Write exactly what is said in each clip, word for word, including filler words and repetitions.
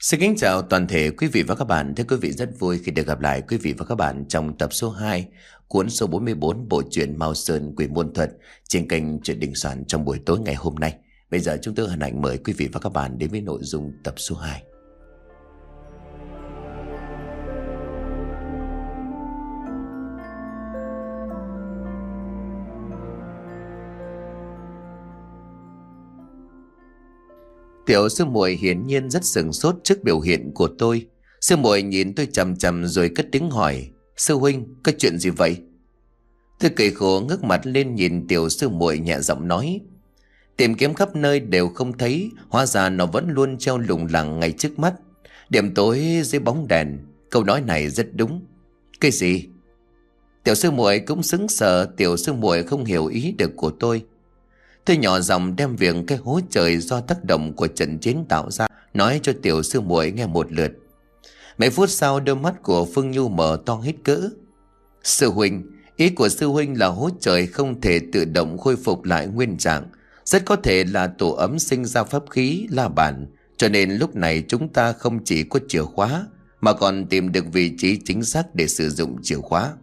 Xin kính chào toàn thể quý vị và các bạn. Thưa quý vị, rất vui khi được gặp lại quý vị và các bạn trong tập số hai cuốn số bốn mươi bốn bộ truyện Mao Sơn Quỷ Môn Thuật trên kênh Truyện Đình Soạn trong buổi tối ngày hôm nay. Bây giờ chúng tôi hân hạnh mời quý vị và các bạn đến với nội dung tập số hai. Tiểu sư muội hiển nhiên rất sửng sốt trước biểu hiện của tôi. Sư muội nhìn tôi chằm chằm rồi cất tiếng hỏi: "Sư huynh, có chuyện gì vậy?" Tôi cười khổ ngước mặt lên nhìn tiểu sư muội, nhẹ giọng nói: "Tìm kiếm khắp nơi đều không thấy, hóa ra nó vẫn luôn treo lủng lẳng ngay trước mắt. Đêm tối dưới bóng đèn." Câu nói này rất đúng. "Cái gì?" Tiểu sư muội cũng sững sờ. Tiểu sư muội không hiểu ý được của tôi. Tôi nhỏ giọng đem việc cái hố trời do tác động của trận chiến tạo ra nói cho tiểu sư muội nghe một lượt. Mấy phút sau, đôi mắt của Phương Nhu mở to hết cỡ. "Sư huynh, ý của sư huynh là hố trời không thể tự động khôi phục lại nguyên trạng, rất có thể là tổ ấm sinh ra pháp khí la bàn, cho nên lúc này chúng ta không chỉ có chìa khóa mà còn tìm được vị trí chính xác để sử dụng chìa khóa."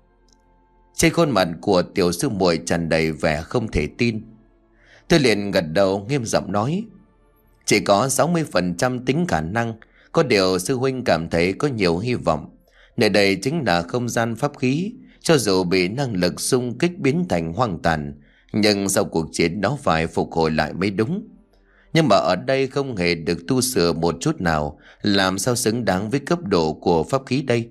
Trên khuôn mặt của tiểu sư muội tràn đầy vẻ không thể tin. Tôi liền gật đầu nghiêm giọng nói: "Chỉ có sáu mươi phần trăm tính khả năng, có điều sư huynh cảm thấy có nhiều hy vọng. Nơi đây chính là không gian pháp khí, cho dù bị năng lực xung kích biến thành hoang tàn, nhưng sau cuộc chiến nó phải phục hồi lại mới đúng. Nhưng mà ở đây không hề được tu sửa một chút nào, làm sao xứng đáng với cấp độ của pháp khí đây?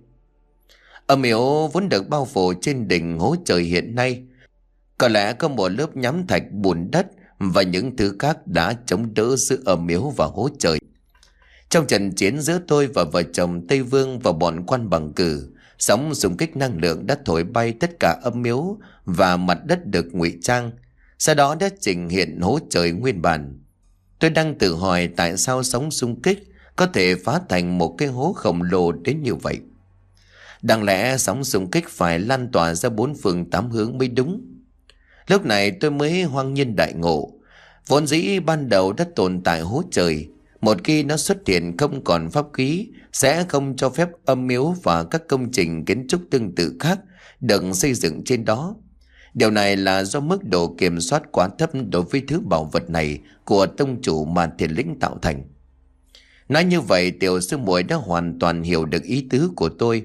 Âm yếu vốn được bao phủ trên đỉnh hố trời hiện nay, có lẽ có một lớp nhám thạch, bùn đất và những thứ khác đã chống đỡ giữa âm miếu và hố trời. Trong trận chiến giữa tôi và vợ chồng Tây Vương và bọn quan bằng cử, sóng xung kích năng lượng đã thổi bay tất cả âm miếu và mặt đất được ngụy trang, sau đó đã trình hiện hố trời nguyên bản. Tôi đang tự hỏi tại sao sóng xung kích có thể phá thành một cái hố khổng lồ đến như vậy. Đáng lẽ sóng xung kích phải lan tỏa ra bốn phương tám hướng mới đúng. Lúc này tôi mới hoang nhiên đại ngộ. Vốn dĩ ban đầu đã tồn tại hố trời, một khi nó xuất hiện không còn pháp khí, sẽ không cho phép âm miếu và các công trình kiến trúc tương tự khác được xây dựng trên đó. Điều này là do mức độ kiểm soát quá thấp đối với thứ bảo vật này của tông chủ mà Thiền Lĩnh tạo thành. Nói như vậy, tiểu sư muội đã hoàn toàn hiểu được ý tứ của tôi.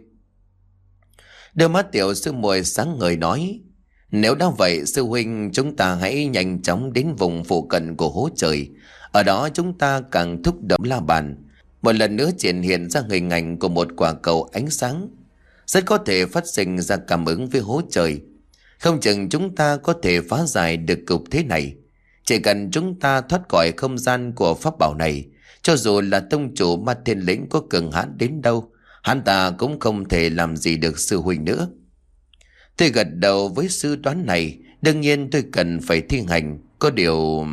Đôi mắt tiểu sư muội sáng ngời nói: "Nếu đã vậy, sư huynh, chúng ta hãy nhanh chóng đến vùng phụ cận của hố trời. Ở đó chúng ta càng thúc động la bàn, một lần nữa triển hiện ra hình ảnh của một quả cầu ánh sáng. Rất có thể phát sinh ra cảm ứng với hố trời. Không chừng chúng ta có thể phá giải được cục thế này. Chỉ cần chúng ta thoát khỏi không gian của pháp bảo này, cho dù là tông chủ Ma Thiên Lĩnh có cường hãn đến đâu, hắn ta cũng không thể làm gì được sư huynh nữa." Tôi gật đầu với suy đoán này. Đương nhiên tôi cần phải thi hành. Có điều...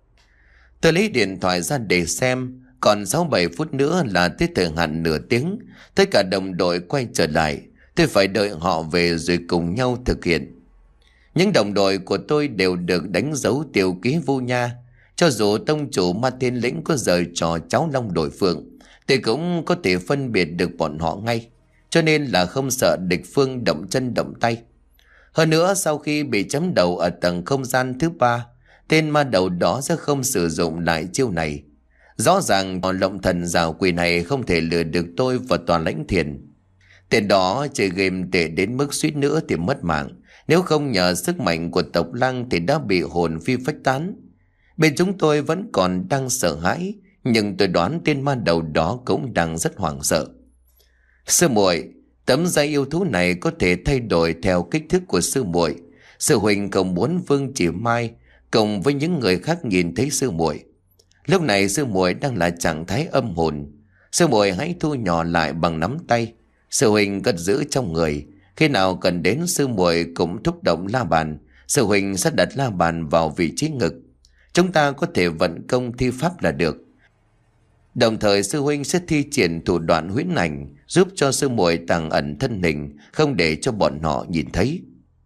Tôi lấy điện thoại ra để xem. Còn sáu bảy phút nữa là tới thời hạn nửa tiếng. Tất cả đồng đội quay trở lại. Tôi phải đợi họ về rồi cùng nhau thực hiện. Những đồng đội của tôi đều được đánh dấu tiêu ký vu nha. Cho dù tông chủ Ma Thiên Lĩnh có giở trò cháu long đổi phượng, tôi cũng có thể phân biệt được bọn họ ngay. Cho nên là không sợ địch phương động chân động tay. Hơn nữa, sau khi bị chấm đầu ở tầng không gian thứ ba, tên ma đầu đó sẽ không sử dụng lại chiêu này. Rõ ràng lộng thần rào quỷ này không thể lừa được tôi và toàn lãnh thiền. Tên đó chơi game tệ đến mức suýt nữa thì mất mạng. Nếu không nhờ sức mạnh của tộc Lăng thì đã bị hồn phi phách tán. Bên chúng tôi vẫn còn đang sợ hãi, nhưng tôi đoán tên ma đầu đó cũng đang rất hoảng sợ. "Sư muội, tấm dây yêu thú này có thể thay đổi theo kích thước của sư muội. Sư huynh không muốn Vương Chỉ Mai cùng với những người khác nhìn thấy sư muội. Lúc này sư muội đang là trạng thái âm hồn. Sư muội hãy thu nhỏ lại bằng nắm tay. Sư huynh cất giữ trong người. Khi nào cần đến, sư muội cũng thúc động la bàn. Sư huynh sẽ đặt la bàn vào vị trí ngực. Chúng ta có thể vận công thi pháp là được. Đồng thời sư huynh sẽ thi triển thủ đoạn huyễn ảnh, giúp cho sư muội tàng ẩn thân hình, không để cho bọn họ nhìn thấy."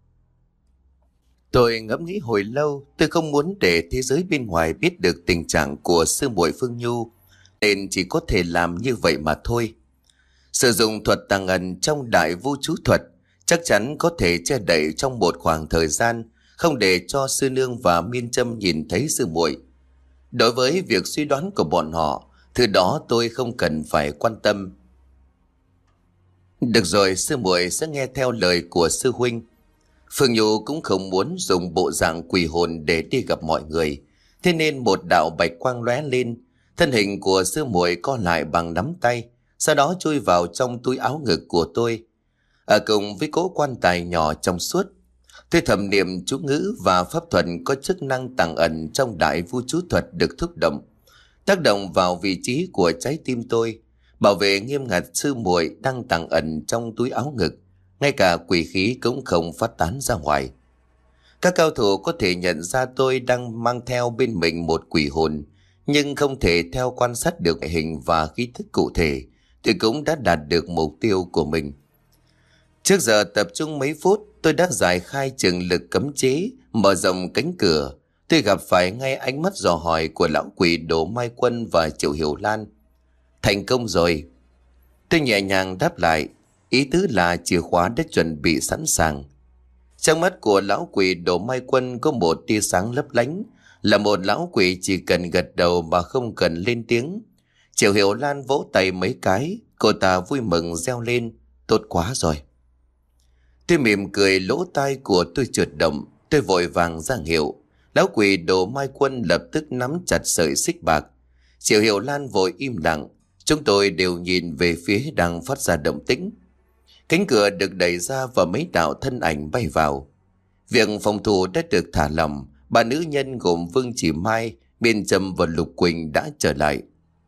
Tôi ngẫm nghĩ hồi lâu. Tôi không muốn để thế giới bên ngoài biết được tình trạng của sư muội Phương Nhu, nên chỉ có thể làm như vậy mà thôi. Sử dụng thuật tàng ẩn trong đại vu chú thuật chắc chắn có thể che đậy trong một khoảng thời gian, không để cho sư nương và miên châm nhìn thấy sư muội. Đối với việc suy đoán của bọn họ, thứ đó tôi không cần phải quan tâm. Được rồi, sư muội sẽ nghe theo lời của sư huynh. Phương Nhu cũng không muốn dùng bộ dạng quỷ hồn để đi gặp mọi người, thế nên một đạo bạch quang lóe lên, thân hình của sư muội co lại bằng nắm tay, sau đó chui vào trong túi áo ngực của tôi, ở cùng với cỗ quan tài nhỏ trong suốt. Tôi thầm niệm chú ngữ và pháp thuật có chức năng tàng ẩn trong đại vu chú thuật được thúc động, tác động vào vị trí của trái tim tôi, bảo vệ nghiêm ngặt sư muội đang tàng ẩn trong túi áo ngực, ngay cả quỷ khí cũng không phát tán ra ngoài. Các cao thủ có thể nhận ra tôi đang mang theo bên mình một quỷ hồn, nhưng không thể theo quan sát được hình và khí thức cụ thể, thì cũng đã đạt được mục tiêu của mình. Trước giờ tập trung mấy phút, tôi đã giải khai trường lực cấm chế, mở rộng cánh cửa. Tôi gặp phải ngay ánh mắt dò hỏi của lão quỷ Đỗ Mai Quân và Triệu Hiểu Lan. Thành công rồi. Tôi nhẹ nhàng đáp lại, ý tứ là chìa khóa đã chuẩn bị sẵn sàng. Trong mắt của lão quỷ Đỗ Mai Quân có một tia sáng lấp lánh, là một lão quỷ chỉ cần gật đầu mà không cần lên tiếng. Triệu Hiểu Lan vỗ tay mấy cái, cô ta vui mừng reo lên, tốt quá rồi. Tôi mỉm cười, lỗ tai của tôi trượt động, tôi vội vàng ra hiệu. Lão quỷ Đỗ Mai Quân lập tức nắm chặt sợi xích bạc. Triệu Hiểu Lan vội im lặng, chúng tôi đều nhìn về phía đang phát ra động tĩnh. Cánh cửa được đẩy ra và mấy đạo thân ảnh bay vào. Việc phòng thủ đã được thả lỏng, ba nữ nhân gồm Vương Chỉ Mai, Miên Trâm và Lục Quỳnh đã trở lại.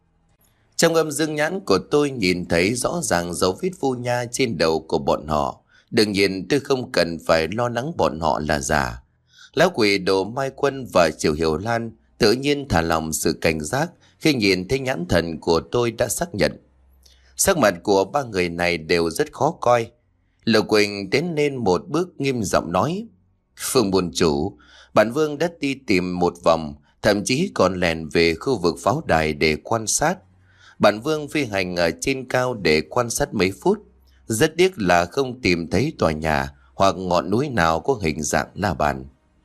Trong âm dương nhãn của tôi nhìn thấy rõ ràng dấu vết vu nha trên đầu của bọn họ. Đương nhiên tôi không cần phải lo lắng bọn họ là giả. Lão quỷ Đỗ Mai Quân và Triệu Hiểu Lan tự nhiên thả lòng sự cảnh giác khi nhìn thấy nhãn thần của tôi đã xác nhận. Sắc mặt của ba người này đều rất khó coi. Lục Quỳnh tiến lên một bước nghiêm giọng nói: Phương buồn chủ, bản vương đã đi tìm một vòng, thậm chí còn lèn về khu vực pháo đài để quan sát. Bản vương phi hành ở trên cao để quan sát mấy phút, rất tiếc là không tìm thấy tòa nhà hoặc ngọn núi nào có hình dạng la bàn.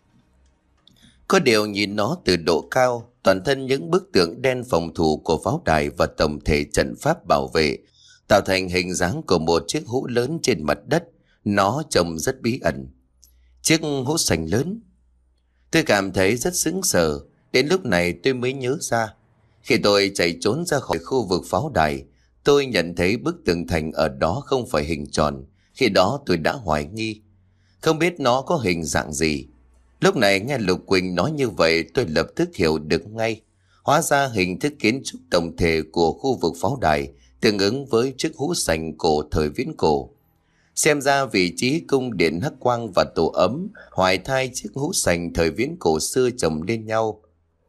Có điều nhìn nó từ độ cao, toàn thân những bức tượng đen phòng thủ của pháo đài và tổng thể trận pháp bảo vệ tạo thành hình dáng của một chiếc hũ lớn trên mặt đất. Nó trông rất bí ẩn. Chiếc hũ sành lớn. Tôi cảm thấy rất sững sờ. Đến lúc này tôi mới nhớ ra, khi tôi chạy trốn ra khỏi khu vực pháo đài, tôi nhận thấy bức tường thành ở đó không phải hình tròn. Khi đó tôi đã hoài nghi, không biết nó có hình dạng gì. Lúc này nghe Lục Quỳnh nói như vậy, tôi lập tức hiểu được ngay. Hóa ra hình thức kiến trúc tổng thể của khu vực pháo đài tương ứng với chiếc hũ sành cổ thời viễn cổ. Xem ra vị trí cung điện Hắc Quang và tổ ấm hoài thai chiếc hũ sành thời viễn cổ xưa chồng lên nhau,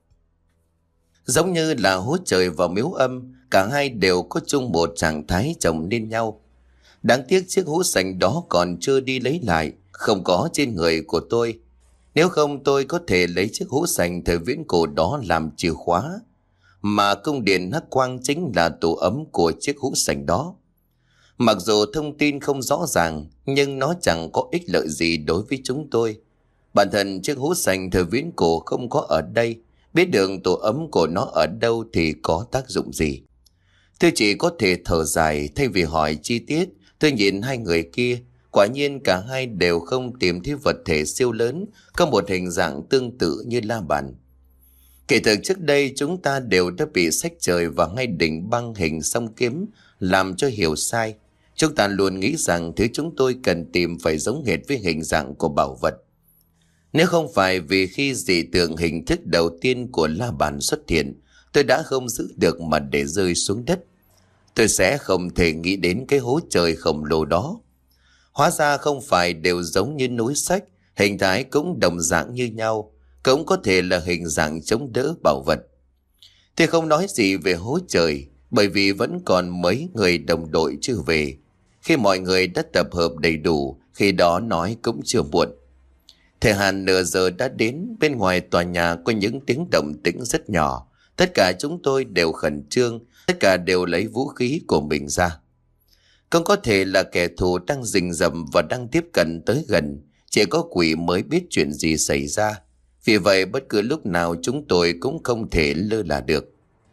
giống như là hố trời và miếu âm, cả hai đều có chung một trạng thái chồng lên nhau. Đáng tiếc chiếc hũ sành đó còn chưa đi lấy lại, không có trên người của tôi. Nếu không tôi có thể lấy chiếc hũ sành thời viễn cổ đó làm chìa khóa, mà cung điện Hắc Quang chính là tổ ấm của chiếc hũ sành đó. Mặc dù thông tin không rõ ràng, nhưng nó chẳng có ích lợi gì đối với chúng tôi. Bản thân chiếc hũ sành thời viễn cổ không có ở đây, biết được tổ ấm của nó ở đâu thì có tác dụng gì. Tôi chỉ có thể thở dài. Thay vì hỏi chi tiết, tôi nhìn hai người kia. Quả nhiên cả hai đều không tìm thấy vật thể siêu lớn có một hình dạng tương tự như la bàn. Kể từ trước đây chúng ta đều đã bị sách trời và ngay đỉnh băng hình song kiếm làm cho hiểu sai. Chúng ta luôn nghĩ rằng thứ chúng tôi cần tìm phải giống hệt với hình dạng của bảo vật. Nếu không phải vì khi dị tượng hình thức đầu tiên của la bàn xuất hiện, tôi đã không giữ được mà để rơi xuống đất, tôi sẽ không thể nghĩ đến cái hố trời khổng lồ đó. Hóa ra không phải đều giống như núi sách, hình thái cũng đồng dạng như nhau, cũng có thể là hình dạng chống đỡ bảo vật. Tôi không nói gì về hố trời, bởi vì vẫn còn mấy người đồng đội chưa về. Khi mọi người đã tập hợp đầy đủ, khi đó nói cũng chưa muộn. Thời hạn nửa giờ đã đến, bên ngoài tòa nhà có những tiếng động tĩnh rất nhỏ, Tất cả chúng tôi đều khẩn trương, tất cả đều lấy vũ khí của mình ra. Không có thể là kẻ thù đang rình rập và đang tiếp cận tới gần, chỉ có quỷ mới biết chuyện gì xảy ra. Vì vậy bất cứ lúc nào chúng tôi cũng không thể lơ là được.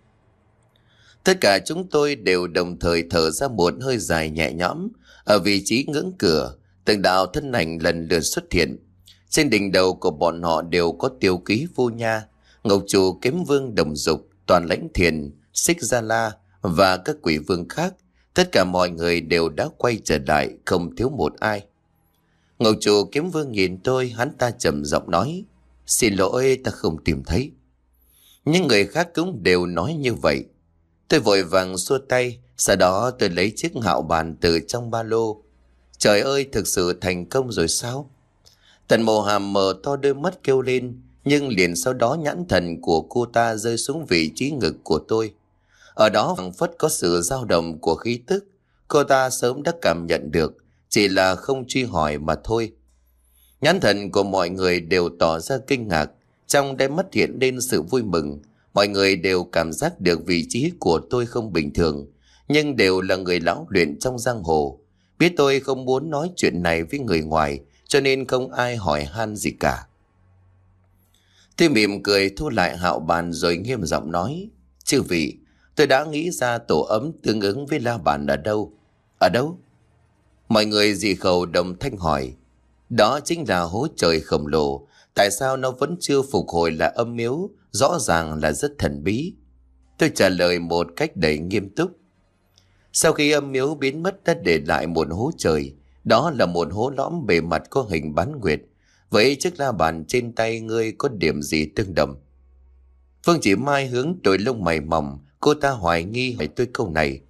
Tất cả chúng tôi đều đồng thời thở ra một hơi dài nhẹ nhõm. Ở vị trí ngưỡng cửa, từng đạo thân ảnh lần lượt xuất hiện. Trên đỉnh đầu của bọn họ đều có tiêu ký Vô Nha, Ngọc Chủ, Kiếm Vương Đồng Dục, Toàn Lãnh Thiền, Xích Gia La và các quỷ vương khác. Tất cả mọi người đều đã quay trở lại, không thiếu một ai. Ngọc Chủ Kiếm Vương nhìn tôi, hắn ta trầm giọng nói: "Xin lỗi, ta không tìm thấy." Những người khác cũng đều nói như vậy. Tôi vội vàng xua tay, sau đó tôi lấy chiếc hạo bàn từ trong ba lô. Trời ơi, thực sự thành công rồi sao? Tần Mộ Hàm mở to đôi mắt kêu lên, nhưng liền sau đó nhãn thần của cô ta rơi xuống vị trí ngực của tôi. Ở đó phảng phất có sự dao động của khí tức, cô ta sớm đã cảm nhận được, chỉ là không truy hỏi mà thôi. Nhãn thần của mọi người đều tỏ ra kinh ngạc, trong đáy mắt hiện lên sự vui mừng. Mọi người đều cảm giác được vị trí của tôi không bình thường, nhưng đều là người lão luyện trong giang hồ. Biết tôi không muốn nói chuyện này với người ngoài, cho nên không ai hỏi han gì cả. Tôi mỉm cười thu lại hạo bàn rồi nghiêm giọng nói: "Chư vị, tôi đã nghĩ ra tổ ấm tương ứng với la bàn ở đâu." "Ở đâu?" Mọi người dị khẩu đồng thanh hỏi. "Đó chính là hố trời khổng lồ. Tại sao nó vẫn chưa phục hồi là âm miếu? Rõ ràng là rất thần bí." Tôi trả lời một cách đầy nghiêm túc. Sau khi âm miếu biến mất đã để lại một hố trời. Đó là một hố lõm bề mặt có hình bán nguyệt. Vậy chiếc la bàn trên tay ngươi có điểm gì tương đồng? Phương Chỉ Mai hướng đôi lông mày mỏng, cô ta hoài nghi hỏi tôi câu này.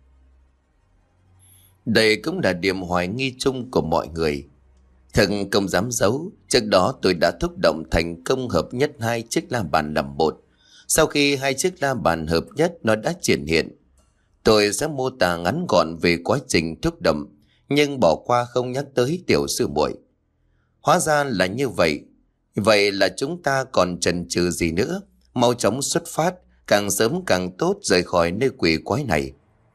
Đây cũng là điểm hoài nghi chung của mọi người. Thật không dám giấu, trước đó tôi đã thúc động thành công hợp nhất hai chiếc la bàn làm một. Sau khi hai chiếc la bàn hợp nhất nó đã triển hiện. Tôi sẽ mô tả ngắn gọn về quá trình thúc động, nhưng bỏ qua không nhắc tới tiểu sư muội. Hóa ra là như vậy. Vậy là chúng ta còn chần chừ gì nữa? Mau chóng xuất phát, càng sớm càng tốt, rời khỏi nơi quỷ quái này.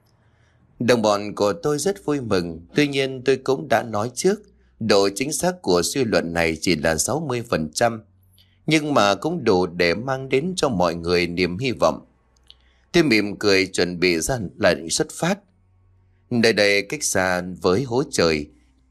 Đồng bọn của tôi rất vui mừng. Tuy nhiên tôi cũng đã nói trước, độ chính xác của suy luận này chỉ là sáu mươi phần trăm, nhưng mà cũng đủ để mang đến cho mọi người niềm hy vọng. Tôi mỉm cười chuẩn bị ra lệnh xuất phát. Nơi đây cách xa với hố trời,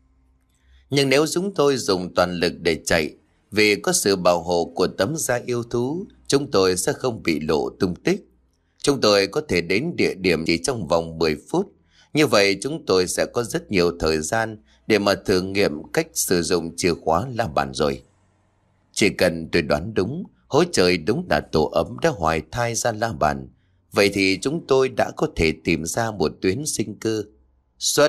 nhưng nếu chúng tôi dùng toàn lực để chạy, vì có sự bảo hộ của tấm da yêu thú, chúng tôi sẽ không bị lộ tung tích. Chúng tôi có thể đến địa điểm chỉ trong vòng mười phút. Như vậy chúng tôi sẽ có rất nhiều thời gian để mà thử nghiệm cách sử dụng chìa khóa la bàn rồi. Chỉ cần tôi đoán đúng, hố trời đúng là tổ ấm đã hoài thai ra la bàn. Vậy thì chúng tôi đã có thể tìm ra một tuyến sinh cơ. Xuất!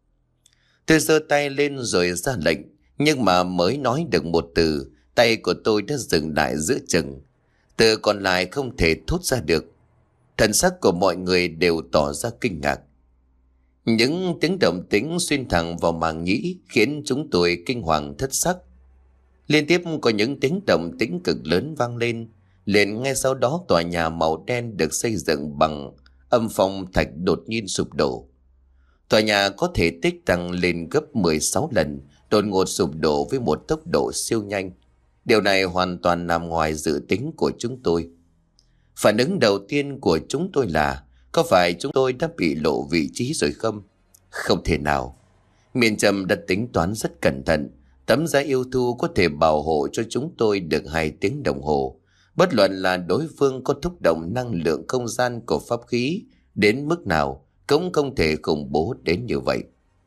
Tôi giơ tay lên rồi ra lệnh, nhưng mà mới nói được một từ, tay của tôi đã dừng lại giữa chừng. Từ còn lại không thể thốt ra được. Thần sắc của mọi người đều tỏ ra kinh ngạc. Những tiếng động tĩnh xuyên thẳng vào màng nhĩ khiến chúng tôi kinh hoàng thất sắc. Liên tiếp có những tiếng động tĩnh cực lớn vang lên. Liền ngay sau đó tòa nhà màu đen được xây dựng bằng âm phong thạch đột nhiên sụp đổ. Tòa nhà có thể tích tăng lên gấp mười sáu lần, đột ngột sụp đổ với một tốc độ siêu nhanh. Điều này hoàn toàn nằm ngoài dự tính của chúng tôi. Phản ứng đầu tiên của chúng tôi là, có phải chúng tôi đã bị lộ vị trí rồi không? Không thể nào. Miền Trầm đã tính toán rất cẩn thận. Tấm da yêu thú có thể bảo hộ cho chúng tôi được hai tiếng đồng hồ. Bất luận là đối phương có thúc động năng lượng không gian của pháp khí đến mức nào, cũng không thể khủng bố đến như vậy.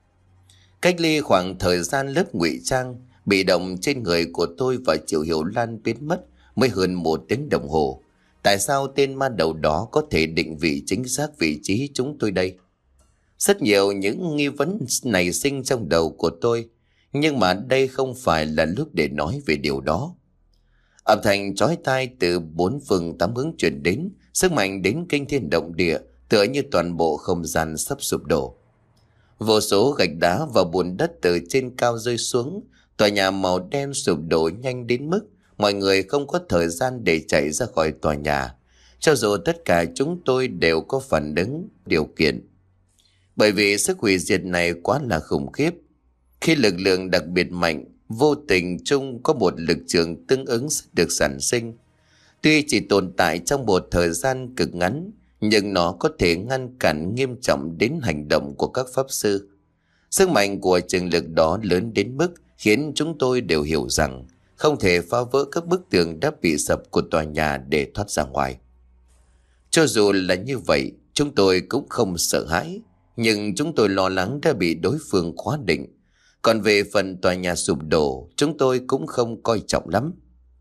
Cách ly khoảng thời gian lớp ngụy trang bị động trên người của tôi và Triệu Hiểu Lan biến mất mới hơn một tiếng đồng hồ. Tại sao tên ma đầu đó có thể định vị chính xác vị trí chúng tôi đây? Rất nhiều những nghi vấn nảy sinh trong đầu của tôi, nhưng mà đây không phải là lúc để nói về điều đó. Âm thanh chói tai từ bốn phương tám hướng truyền đến, sức mạnh đến kinh thiên động địa, tựa như toàn bộ không gian sắp sụp đổ. Vô số gạch đá và bùn đất từ trên cao rơi xuống, tòa nhà màu đen sụp đổ nhanh đến mức mọi người không có thời gian để chạy ra khỏi tòa nhà. cho dù tất cả chúng tôi đều có phản ứng điều kiện. Bởi vì sức hủy diệt này quá là khủng khiếp. Khi lực lượng đặc biệt mạnh, vô tình chung có một lực trường tương ứng được sản sinh. Tuy chỉ tồn tại trong một thời gian cực ngắn, nhưng nó có thể ngăn cản nghiêm trọng đến hành động của các pháp sư. Sức mạnh của trường lực đó lớn đến mức khiến chúng tôi đều hiểu rằng không thể phá vỡ các bức tường đã bị sập của tòa nhà để thoát ra ngoài. Cho dù là như vậy, chúng tôi cũng không sợ hãi, nhưng chúng tôi lo lắng đã bị đối phương khóa định. Còn về phần tòa nhà sụp đổ, chúng tôi cũng không coi trọng lắm.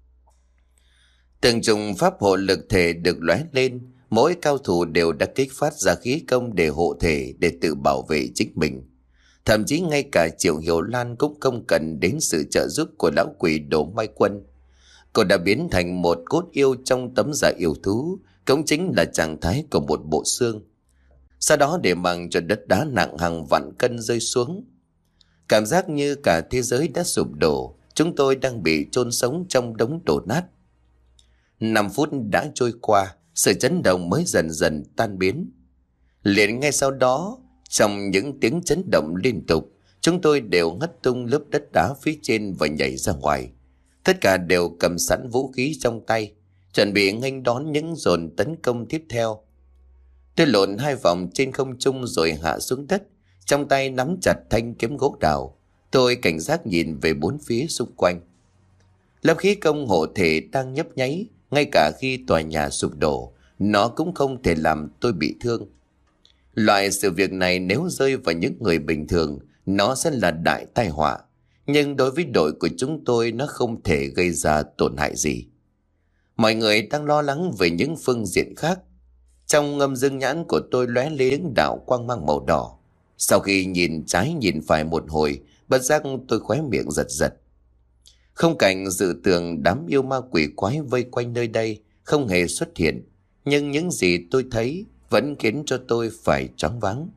Từng trùng pháp hộ lực thể được lóe lên, mỗi cao thủ đều đã kích phát ra khí công để hộ thể, để tự bảo vệ chính mình. Thậm chí ngay cả Triệu Hiểu Lan cũng không cần đến sự trợ giúp của lão quỷ Đỗ Mai Quân. Cô đã biến thành một cốt yêu trong tấm da yêu thú, cũng chính là trạng thái của một bộ xương. Sau đó để mặc cho đất đá nặng hàng vạn cân rơi xuống. Cảm giác như cả thế giới đã sụp đổ, chúng tôi đang bị chôn sống trong đống đổ nát. Năm phút đã trôi qua, sự chấn động mới dần dần tan biến. Liền ngay sau đó, trong những tiếng chấn động liên tục, chúng tôi đều ngất tung lớp đất đá phía trên và nhảy ra ngoài. Tất cả đều cầm sẵn vũ khí trong tay, chuẩn bị nghênh đón những dồn tấn công tiếp theo. Tôi lộn hai vòng trên không trung rồi hạ xuống đất, trong tay nắm chặt thanh kiếm gỗ đào. Tôi cảnh giác nhìn về bốn phía xung quanh. Lớp khí công hộ thể đang nhấp nháy, ngay cả khi tòa nhà sụp đổ, nó cũng không thể làm tôi bị thương. Loại sự việc này nếu rơi vào những người bình thường, nó sẽ là đại tai họa. Nhưng đối với đội của chúng tôi, nó không thể gây ra tổn hại gì. Mọi người đang lo lắng về những phương diện khác. Trong ngâm dương nhãn của tôi lóe lên đạo quang mang màu đỏ. Sau khi nhìn trái nhìn phải một hồi, bất giác tôi khóe miệng giật giật. Không cảnh dự tưởng đám yêu ma quỷ quái vây quanh nơi đây không hề xuất hiện, nhưng những gì tôi thấy vẫn khiến cho tôi phải choáng váng.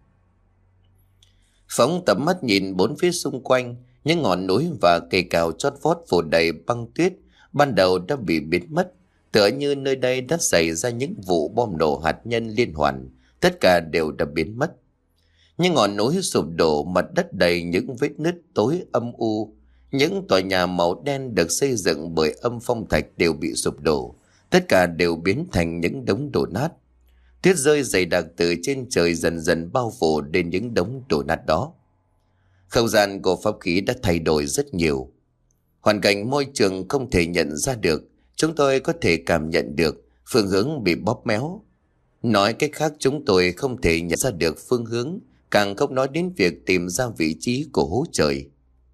Phóng tầm mắt nhìn bốn phía xung quanh, những ngọn núi và cây cào chót vót phủ đầy băng tuyết ban đầu đã bị biến mất, tựa như nơi đây đã xảy ra những vụ bom nổ hạt nhân liên hoàn, tất cả đều đã biến mất. Những ngọn núi sụp đổ, mặt đất đầy những vết nứt tối âm u. Những tòa nhà màu đen được xây dựng bởi âm phong thạch đều bị sụp đổ, tất cả đều biến thành những đống đổ nát. Tuyết rơi dày đặc từ trên trời dần dần bao phủ đến những đống đổ nát đó. Không gian của pháp khí đã thay đổi rất nhiều. Hoàn cảnh môi trường không thể nhận ra được, chúng tôi có thể cảm nhận được phương hướng bị bóp méo. Nói cách khác, chúng tôi không thể nhận ra được phương hướng, càng không nói đến việc tìm ra vị trí của hố trời.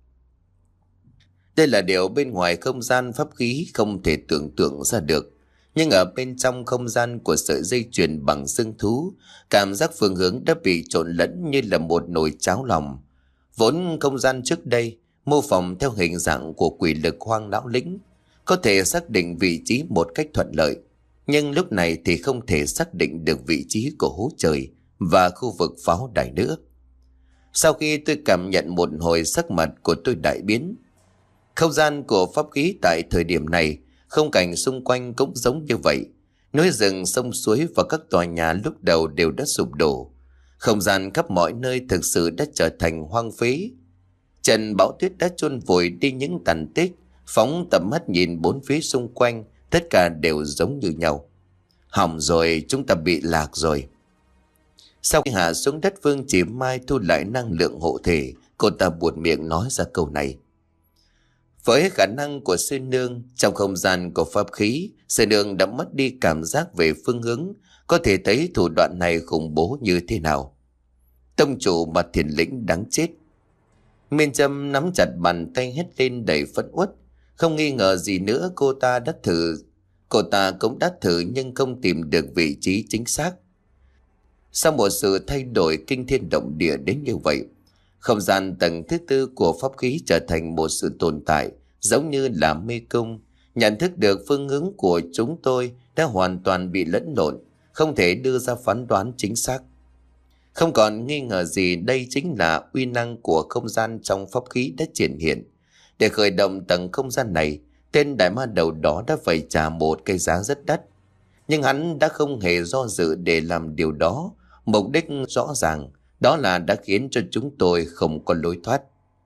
Đây là điều bên ngoài không gian pháp khí không thể tưởng tượng ra được. Nhưng ở bên trong không gian của sợi dây chuyền bằng xương thú, cảm giác phương hướng đã bị trộn lẫn như là một nồi cháo lòng. Vốn không gian trước đây mô phỏng theo hình dạng của quỷ lực hoang lão lĩnh, có thể xác định vị trí một cách thuận lợi. Nhưng lúc này thì không thể xác định được vị trí của hố trời và khu vực pháo đài nữa. Sau khi tôi cảm nhận một hồi, sắc mặt của tôi đại biến. Không gian của pháp khí tại thời điểm này, không cảnh xung quanh cũng giống như vậy. Núi rừng, sông suối và các tòa nhà lúc đầu đều đã sụp đổ. Không gian khắp mọi nơi thực sự đã trở thành hoang phế. Trận bão tuyết đã chôn vùi đi những tàn tích. Phóng tầm mắt nhìn bốn phía xung quanh, tất cả đều giống như nhau. Hỏng rồi, chúng ta bị lạc rồi. Sau khi hạ xuống đất, Vương Chỉ Mai thu lại năng lượng hộ thể. Cô ta buột miệng nói ra câu này. Với khả năng của sư nương, trong không gian của pháp khí, sư nương đã mất đi cảm giác về phương hướng, có thể thấy thủ đoạn này khủng bố như thế nào. Tông chủ mặt thiền lĩnh đáng chết. Miên Trâm nắm chặt bàn tay hét lên đầy phẫn uất. Không nghi ngờ gì nữa, cô ta đã thử. Cô ta cũng đã thử nhưng không tìm được vị trí chính xác. Sau một sự thay đổi kinh thiên động địa đến như vậy, không gian tầng thứ tư của pháp khí trở thành một sự tồn tại giống như là mê cung. Nhận thức được phương hướng của chúng tôi đã hoàn toàn bị lẫn lộn, không thể đưa ra phán đoán chính xác. Không còn nghi ngờ gì, đây chính là uy năng của không gian trong pháp khí đã triển hiện. Để khởi động tầng không gian này, tên đại ma đầu đó đã phải trả một cái giá rất đắt. Nhưng hắn đã không hề do dự để làm điều đó. Mục đích rõ ràng, đó là đã khiến cho chúng tôi không có lối thoát.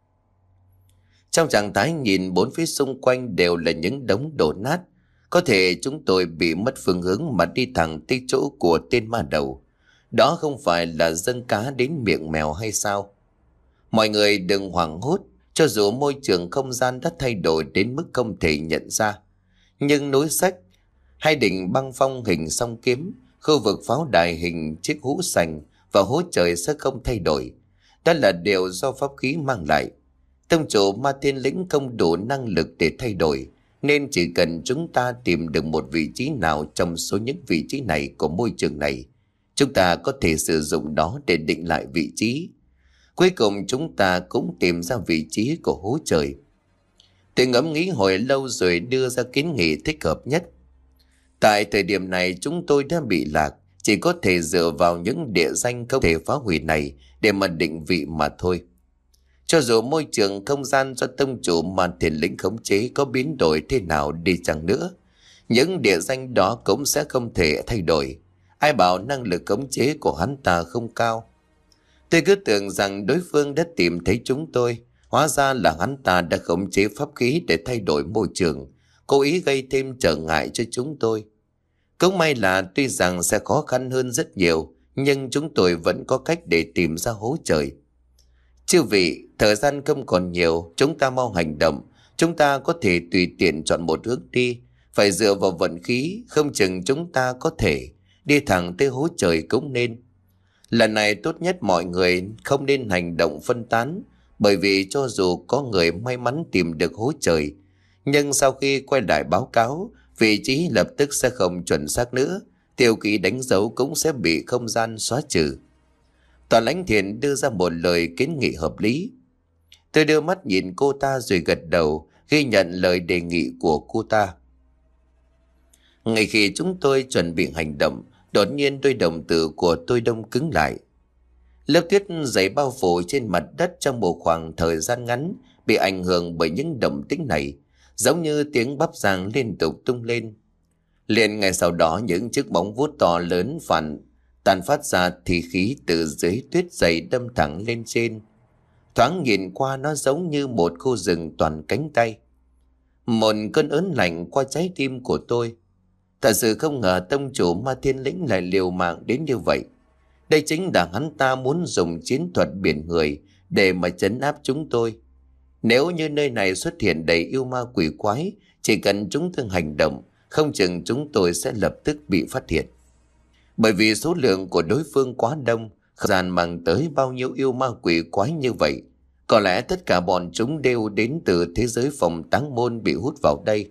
Trong trạng thái nhìn bốn phía xung quanh đều là những đống đổ nát, có thể chúng tôi bị mất phương hướng mà đi thẳng tới chỗ của tên ma đầu. Đó không phải là dâng cá đến miệng mèo hay sao? Mọi người đừng hoảng hốt, cho dù môi trường không gian đã thay đổi đến mức không thể nhận ra. Nhưng núi sách, hai đỉnh băng phong hình song kiếm, khu vực pháo đài hình chiếc hũ sành và hố trời sẽ không thay đổi. Đó là điều do pháp khí mang lại. Tông chủ Ma Thiên Lĩnh không đủ năng lực để thay đổi, nên chỉ cần chúng ta tìm được một vị trí nào trong số những vị trí này của môi trường này, chúng ta có thể sử dụng đó để định lại vị trí. Cuối cùng chúng ta cũng tìm ra vị trí của hố trời. Tôi ngẫm nghĩ hồi lâu rồi đưa ra kiến nghị thích hợp nhất. Tại thời điểm này chúng tôi đã bị lạc, chỉ có thể dựa vào những địa danh không thể phá hủy này để mà định vị mà thôi. Cho dù môi trường không gian do tông chủ Ma Thiên Lĩnh khống chế có biến đổi thế nào đi chăng nữa, những địa danh đó cũng sẽ không thể thay đổi. Ai bảo năng lực khống chế của hắn ta không cao. Tôi cứ tưởng rằng đối phương đã tìm thấy chúng tôi, hóa ra là hắn ta đã khống chế pháp khí để thay đổi môi trường, cố ý gây thêm trở ngại cho chúng tôi. Cũng may là tuy rằng sẽ khó khăn hơn rất nhiều, nhưng chúng tôi vẫn có cách để tìm ra hố trời. Chư vị, thời gian không còn nhiều, chúng ta mau hành động. Chúng ta có thể tùy tiện chọn một hướng đi, phải dựa vào vận khí, không chừng chúng ta có thể đi thẳng tới hố trời cũng nên. Lần này tốt nhất mọi người không nên hành động phân tán, bởi vì cho dù có người may mắn tìm được hố trời, nhưng sau khi quay lại báo cáo, vị trí lập tức sẽ không chuẩn xác nữa, tiêu ký đánh dấu cũng sẽ bị không gian xóa trừ. Toàn Lãnh Thiện đưa ra một lời kiến nghị hợp lý. Tôi đưa mắt nhìn cô ta rồi gật đầu, ghi nhận lời đề nghị của cô ta. Ngay khi chúng tôi chuẩn bị hành động, đột nhiên đôi đồng tử của tôi đông cứng lại. Lớp tuyết dày bao phủ trên mặt đất trong một khoảng thời gian ngắn bị ảnh hưởng bởi những động tĩnh này, giống như tiếng bắp giang liên tục tung lên. Liền ngay sau đó những chiếc bóng vuốt to lớn phản tàn phát ra thì khí từ dưới tuyết dày đâm thẳng lên trên. Thoáng nhìn qua nó giống như một khu rừng toàn cánh tay. Một cơn ớn lạnh qua trái tim của tôi. Thật sự không ngờ tông chủ Ma Thiên Lĩnh lại liều mạng đến như vậy. Đây chính là hắn ta muốn dùng chiến thuật biển người để mà trấn áp chúng tôi. Nếu như nơi này xuất hiện đầy yêu ma quỷ quái, chỉ cần chúng tôi hành động, không chừng chúng tôi sẽ lập tức bị phát hiện. Bởi vì số lượng của đối phương quá đông, không gian mang tới bao nhiêu yêu ma quỷ quái như vậy, có lẽ tất cả bọn chúng đều đến từ thế giới phòng táng môn bị hút vào đây.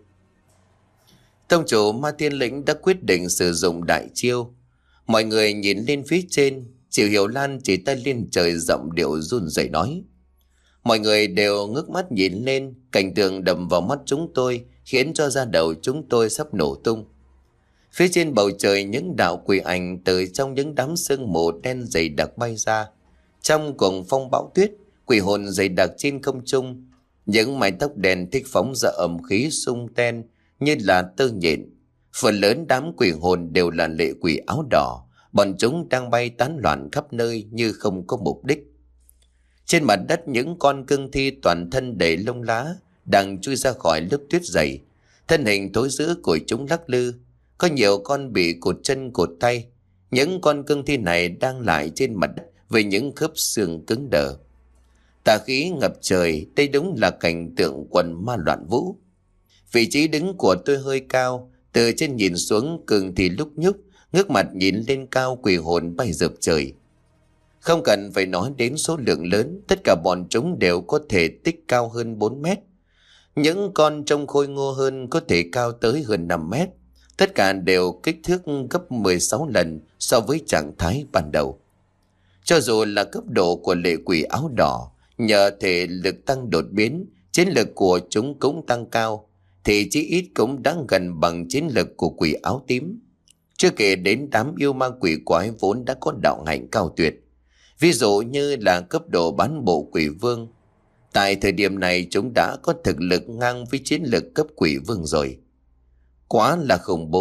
Tông chủ Ma Thiên Lĩnh đã quyết định sử dụng đại chiêu. Mọi người nhìn lên phía trên, Triệu Hiểu Lan chỉ tay lên trời giọng điệu run rẩy nói. Mọi người đều ngước mắt nhìn lên, cảnh tượng đập vào mắt chúng tôi khiến cho da đầu chúng tôi sắp nổ tung. Phía trên bầu trời những đạo quỷ ảnh từ trong những đám sương mù đen dày đặc bay ra. Trong cuồng phong bão tuyết, quỷ hồn dày đặc trên không trung, những mái tóc đen thích phóng ra ẩm khí sung ten như là tơ nhện. Phần lớn đám quỷ hồn đều là lệ quỷ áo đỏ, bọn chúng đang bay tán loạn khắp nơi như không có mục đích. Trên mặt đất những con cương thi toàn thân đầy lông lá đang chui ra khỏi lớp tuyết dày, thân hình thối rữa của chúng lắc lư. Có nhiều con bị cụt chân cụt tay. Những con cương thi này đang lại trên mặt đất với những khớp xương cứng đờ. Tà khí ngập trời, đây đúng là cảnh tượng quần ma loạn vũ. Vị trí đứng của tôi hơi cao, từ trên nhìn xuống cương thi lúc nhúc, ngước mặt nhìn lên cao quỷ hồn bay dợp trời. Không cần phải nói đến số lượng lớn, tất cả bọn chúng đều có thể tích cao hơn bốn mét. Những con trông khôi ngô hơn có thể cao tới hơn năm mét. Tất cả đều kích thước gấp mười sáu lần so với trạng thái ban đầu. Cho dù là cấp độ của lệ quỷ áo đỏ, nhờ thể lực tăng đột biến, chiến lực của chúng cũng tăng cao, thì chí ít cũng đã gần bằng chiến lực của quỷ áo tím. Chưa kể đến đám yêu ma quỷ quái vốn đã có đạo hạnh cao tuyệt. Ví dụ như là cấp độ bán bộ quỷ vương. Tại thời điểm này chúng đã có thực lực ngang với chiến lực cấp quỷ vương rồi. Quá là khủng bố,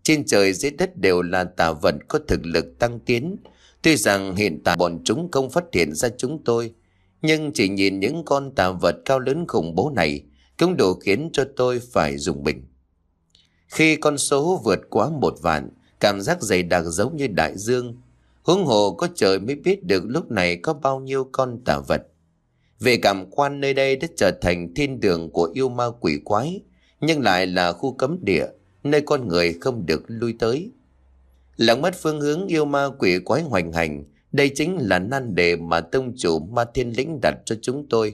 Trên trời dưới đất đều là tà vật có thực lực tăng tiến. Tuy rằng hiện tại bọn chúng không phát hiện ra chúng tôi, nhưng chỉ nhìn những con tà vật cao lớn khủng bố này cũng đủ khiến cho tôi phải rùng mình. Khi con số vượt quá một vạn, cảm giác dày đặc giống như đại dương. Huống hồ có trời mới biết được lúc này có bao nhiêu con tà vật. Về cảm quan, nơi đây đã trở thành thiên đường của yêu ma quỷ quái, nhưng lại là khu cấm địa, nơi con người không được lui tới. Lặng mất phương hướng yêu ma quỷ quái hoành hành, đây chính là nan đề mà tông chủ Ma Thiên Lĩnh đặt cho chúng tôi.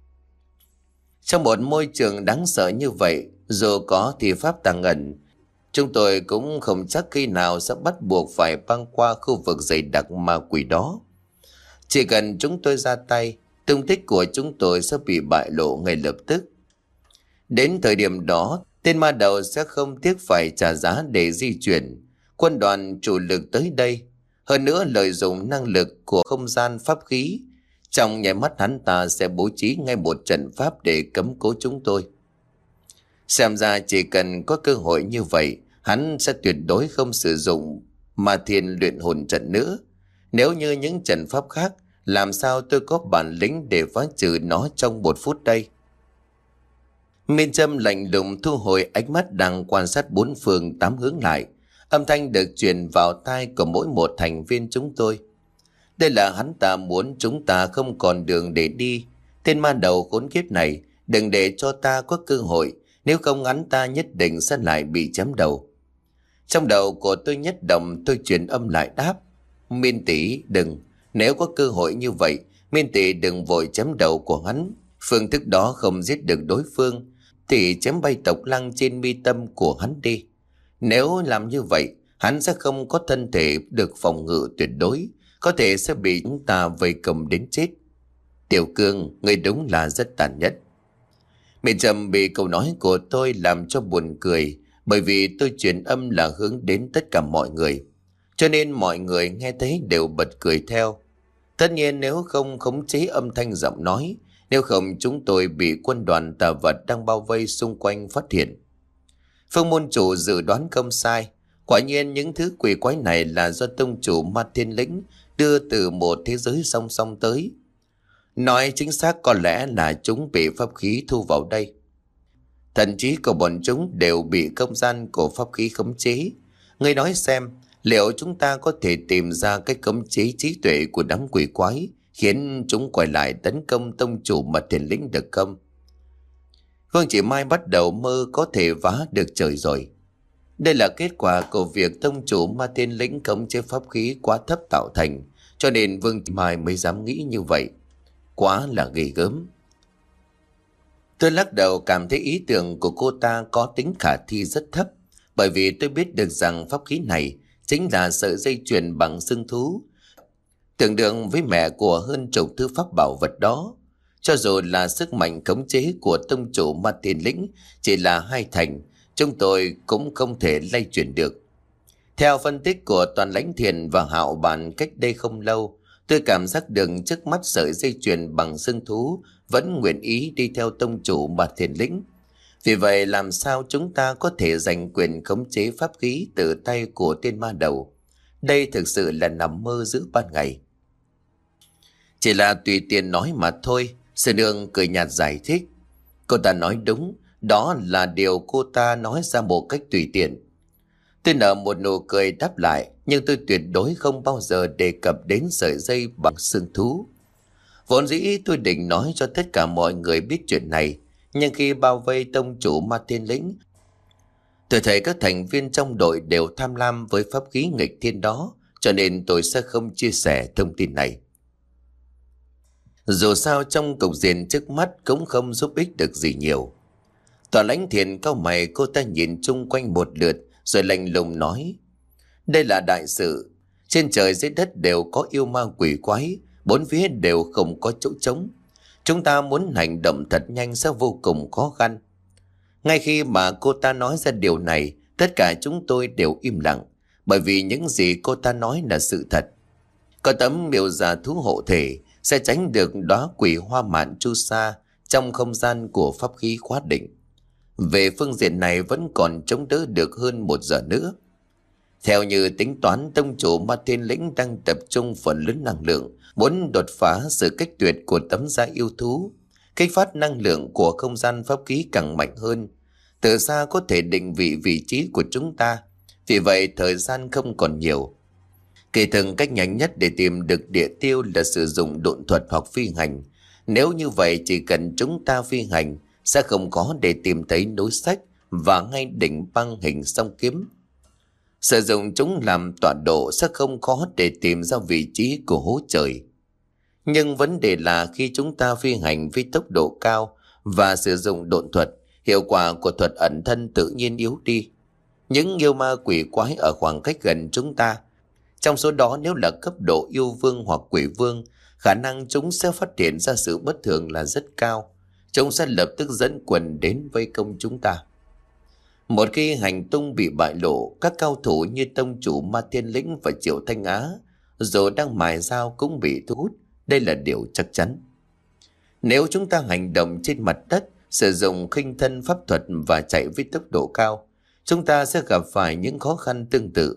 Trong một môi trường đáng sợ như vậy, dù có thì pháp tàng ẩn, chúng tôi cũng không chắc khi nào sẽ bắt buộc phải băng qua khu vực dày đặc ma quỷ đó. Chỉ cần chúng tôi ra tay, tung tích của chúng tôi sẽ bị bại lộ ngay lập tức. Đến thời điểm đó, tên ma đầu sẽ không tiếc phải trả giá để di chuyển quân đoàn chủ lực tới đây. Hơn nữa lợi dụng năng lực của không gian pháp khí, trong nháy mắt hắn ta sẽ bố trí ngay một trận pháp để cấm cố chúng tôi. Xem ra chỉ cần có cơ hội như vậy, hắn sẽ tuyệt đối không sử dụng Ma Thiên luyện hồn trận nữa. Nếu như những trận pháp khác, làm sao tôi có bản lĩnh để phá trừ nó trong một phút đây? Minh Trâm lạnh lùng thu hồi ánh mắt đang quan sát bốn phương tám hướng lại. Âm thanh được truyền vào tai của mỗi một thành viên chúng tôi. Đây là hắn ta muốn chúng ta không còn đường để đi. Tên ma đầu khốn kiếp này, đừng để cho ta có cơ hội, nếu không hắn ta nhất định sẽ lại bị chém đầu. Trong đầu của tôi nhất động, tôi truyền âm lại đáp: Miên tỷ đừng, nếu có cơ hội như vậy, Miên tỷ đừng vội chém đầu của hắn. Phương thức đó không giết được đối phương, thì chém bay tộc lăng trên mi tâm của hắn đi. Nếu làm như vậy, hắn sẽ không có thân thể được phòng ngự tuyệt đối, có thể sẽ bị chúng ta vây cầm đến chết. Tiểu Cương, ngươi đúng là rất tàn nhẫn. Miền Trầm bị câu nói của tôi làm cho buồn cười, bởi vì tôi truyền âm là hướng đến tất cả mọi người, cho nên mọi người nghe thấy đều bật cười theo. Tất nhiên nếu không khống chế âm thanh giọng nói, nếu không chúng tôi bị quân đoàn tà vật đang bao vây xung quanh phát hiện. Phương môn chủ dự đoán không sai, quả nhiên những thứ quỷ quái này là do tông chủ Ma Thiên Lĩnh đưa từ một thế giới song song tới. Nói chính xác có lẽ là chúng bị pháp khí thu vào đây. Thần trí của bọn chúng đều bị không gian của pháp khí khống chế. Ngươi nói xem, liệu chúng ta có thể tìm ra cách khống chế trí tuệ của đám quỷ quái, khiến chúng quay lại tấn công tông chủ Ma Thiên Lĩnh được không? Vương Chỉ Mai bắt đầu mơ có thể vá được trời rồi. Đây là kết quả của việc tông chủ Ma Thiên Lĩnh khống chế pháp khí quá thấp tạo thành, cho nên Vương Chỉ Mai mới dám nghĩ như vậy. Quá là ghê gớm. Tôi lắc đầu, cảm thấy ý tưởng của cô ta có tính khả thi rất thấp, bởi vì tôi biết được rằng pháp khí này chính là sợi dây chuyền bằng xương thú, tương đương với mẹ của hơn chục thứ pháp bảo vật đó. Cho dù là sức mạnh khống chế của tông chủ Ma Thiên Lĩnh chỉ là hai thành, chúng tôi cũng không thể lay chuyển được. Theo phân tích của Toàn Lãnh Thiền và Hạo Bản cách đây không lâu, tôi cảm giác được trước mắt sợi dây chuyền bằng xương thú vẫn nguyện ý đi theo tông chủ Ma Thiên Lĩnh. Vì vậy làm sao chúng ta có thể giành quyền khống chế pháp khí từ tay của tên ma đầu? Đây thực sự là nằm mơ giữa ban ngày. Chỉ là tùy tiện nói mà thôi. Sư nương cười nhạt giải thích. Cô ta nói đúng, đó là điều cô ta nói ra một cách tùy tiện. Tôi nở một nụ cười đáp lại, nhưng tôi tuyệt đối không bao giờ đề cập đến sợi dây bằng xương thú. Vốn dĩ tôi định nói cho tất cả mọi người biết chuyện này, nhưng khi bao vây tông chủ Ma Thiên Lĩnh, tôi thấy các thành viên trong đội đều tham lam với pháp khí nghịch thiên đó, cho nên tôi sẽ không chia sẻ thông tin này. Dù sao trong cục diện trước mắt cũng không giúp ích được gì nhiều. Tòa Lãnh Thiền cau mày, cô ta nhìn chung quanh một lượt rồi lạnh lùng nói: Đây là đại sự, trên trời dưới đất đều có yêu ma quỷ quái, bốn phía đều không có chỗ trống. Chúng ta muốn hành động thật nhanh sẽ vô cùng khó khăn. Ngay khi mà cô ta nói ra điều này, tất cả chúng tôi đều im lặng, bởi vì những gì cô ta nói là sự thật. Có tấm miêu già thú hộ thể sẽ tránh được đóa quỷ hoa mạn chu sa trong không gian của pháp khí khóa định. Về phương diện này vẫn còn chống đỡ được hơn một giờ nữa. Theo như tính toán, tông chủ Ma Thiên Lĩnh đang tập trung phần lớn năng lượng, muốn đột phá sự cách tuyệt của tấm da yêu thú. Kích phát năng lượng của không gian pháp khí càng mạnh hơn, từ xa có thể định vị vị trí của chúng ta. Vì vậy thời gian không còn nhiều. Kỳ thực cách nhanh nhất để tìm được địa tiêu là sử dụng độn thuật hoặc phi hành. Nếu như vậy chỉ cần chúng ta phi hành sẽ không khó để tìm thấy núi sách và ngay đỉnh băng hình song kiếm. Sử dụng chúng làm tọa độ sẽ không khó để tìm ra vị trí của hố trời. Nhưng vấn đề là khi chúng ta phi hành với tốc độ cao và sử dụng độn thuật, hiệu quả của thuật ẩn thân tự nhiên yếu đi. Những yêu ma quỷ quái ở khoảng cách gần chúng ta, trong số đó nếu là cấp độ yêu vương hoặc quỷ vương, khả năng chúng sẽ phát hiện ra sự bất thường là rất cao. Chúng sẽ lập tức dẫn quần đến vây công chúng ta. Một khi hành tung bị bại lộ, các cao thủ như tông chủ Ma Thiên Lĩnh và Triệu Thanh Á rồi đang mài dao cũng bị thu hút. Đây là điều chắc chắn. Nếu chúng ta hành động trên mặt đất, sử dụng khinh thân pháp thuật và chạy với tốc độ cao, chúng ta sẽ gặp phải những khó khăn tương tự.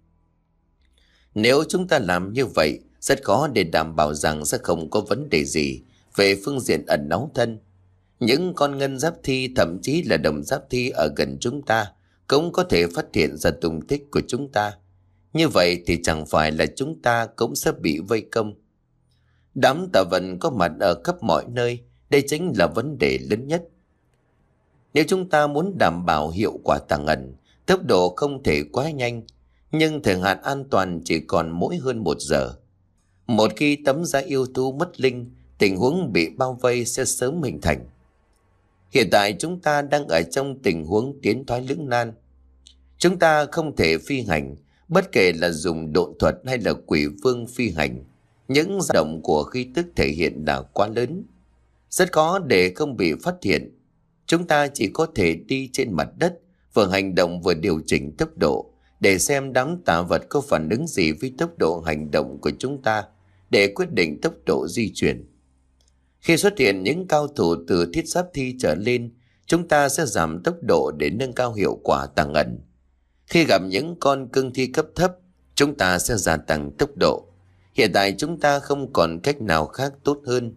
Nếu chúng ta làm như vậy, rất khó để đảm bảo rằng sẽ không có vấn đề gì về phương diện ẩn náu thân. Những con ngân giáp thi, thậm chí là đồng giáp thi ở gần chúng ta cũng có thể phát hiện ra tung tích của chúng ta. Như vậy thì chẳng phải là chúng ta cũng sẽ bị vây công. Đám tà vật có mặt ở khắp mọi nơi, đây chính là vấn đề lớn nhất. Nếu chúng ta muốn đảm bảo hiệu quả tàng ẩn, tốc độ không thể quá nhanh, nhưng thời hạn an toàn chỉ còn mỗi hơn một giờ. Một khi tấm da yêu thú mất linh, tình huống bị bao vây sẽ sớm hình thành. Hiện tại chúng ta đang ở trong tình huống tiến thoái lưỡng nan. Chúng ta không thể phi hành, bất kể là dùng độn thuật hay là quỷ vương phi hành. Những dao động của khí tức thể hiện là quá lớn, rất khó để không bị phát hiện. Chúng ta chỉ có thể đi trên mặt đất, vừa hành động vừa điều chỉnh tốc độ, để xem đám tà vật có phản ứng gì với tốc độ hành động của chúng ta, để quyết định tốc độ di chuyển. Khi xuất hiện những cao thủ từ thiết giáp thi trở lên, chúng ta sẽ giảm tốc độ để nâng cao hiệu quả tàng ẩn. Khi gặp những con cương thi cấp thấp, chúng ta sẽ gia tăng tốc độ. Hiện tại chúng ta không còn cách nào khác tốt hơn.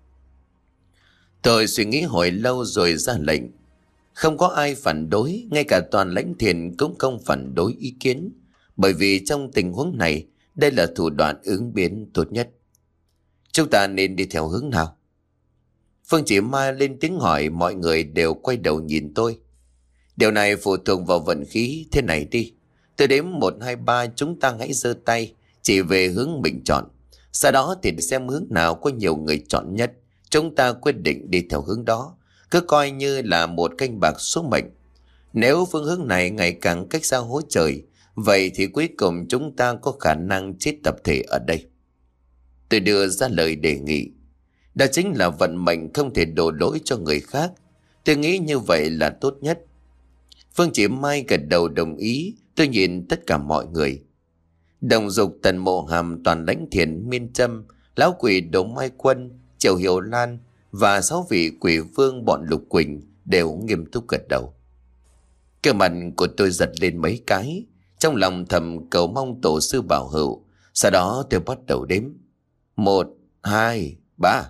Tôi suy nghĩ hồi lâu rồi ra lệnh. Không có ai phản đối, ngay cả toàn lãnh thiền cũng không phản đối ý kiến. Bởi vì trong tình huống này, đây là thủ đoạn ứng biến tốt nhất. Chúng ta nên đi theo hướng nào? Phương Chỉ Ma lên tiếng hỏi, mọi người đều quay đầu nhìn tôi. Điều này phụ thuộc vào vận khí. Thế này đi, tôi đếm một hai ba, chúng ta hãy giơ tay chỉ về hướng mình chọn. Sau đó thì xem hướng nào có nhiều người chọn nhất, chúng ta quyết định đi theo hướng đó. Cứ coi như là một canh bạc số mệnh. Nếu phương hướng này ngày càng cách xa hố trời, vậy thì cuối cùng chúng ta có khả năng chết tập thể ở đây. Tôi đưa ra lời đề nghị. Đó chính là vận mệnh không thể đổ lỗi cho người khác. Tôi nghĩ như vậy là tốt nhất. Phương Chỉ Mai gật đầu đồng ý. Tôi nhìn tất cả mọi người. Đồng Dục, Tần Mộ Hàm, Toàn Lãnh Thiền, Miên Trâm, Lão Quỷ, Đỗ Mai Quân, Triệu Hiểu Lan và sáu vị quỷ vương bọn Lục Quỳnh đều nghiêm túc gật đầu. Cái mặt của tôi giật lên mấy cái, trong lòng thầm cầu mong tổ sư bảo hữu. Sau đó tôi bắt đầu đếm. Một, hai, ba.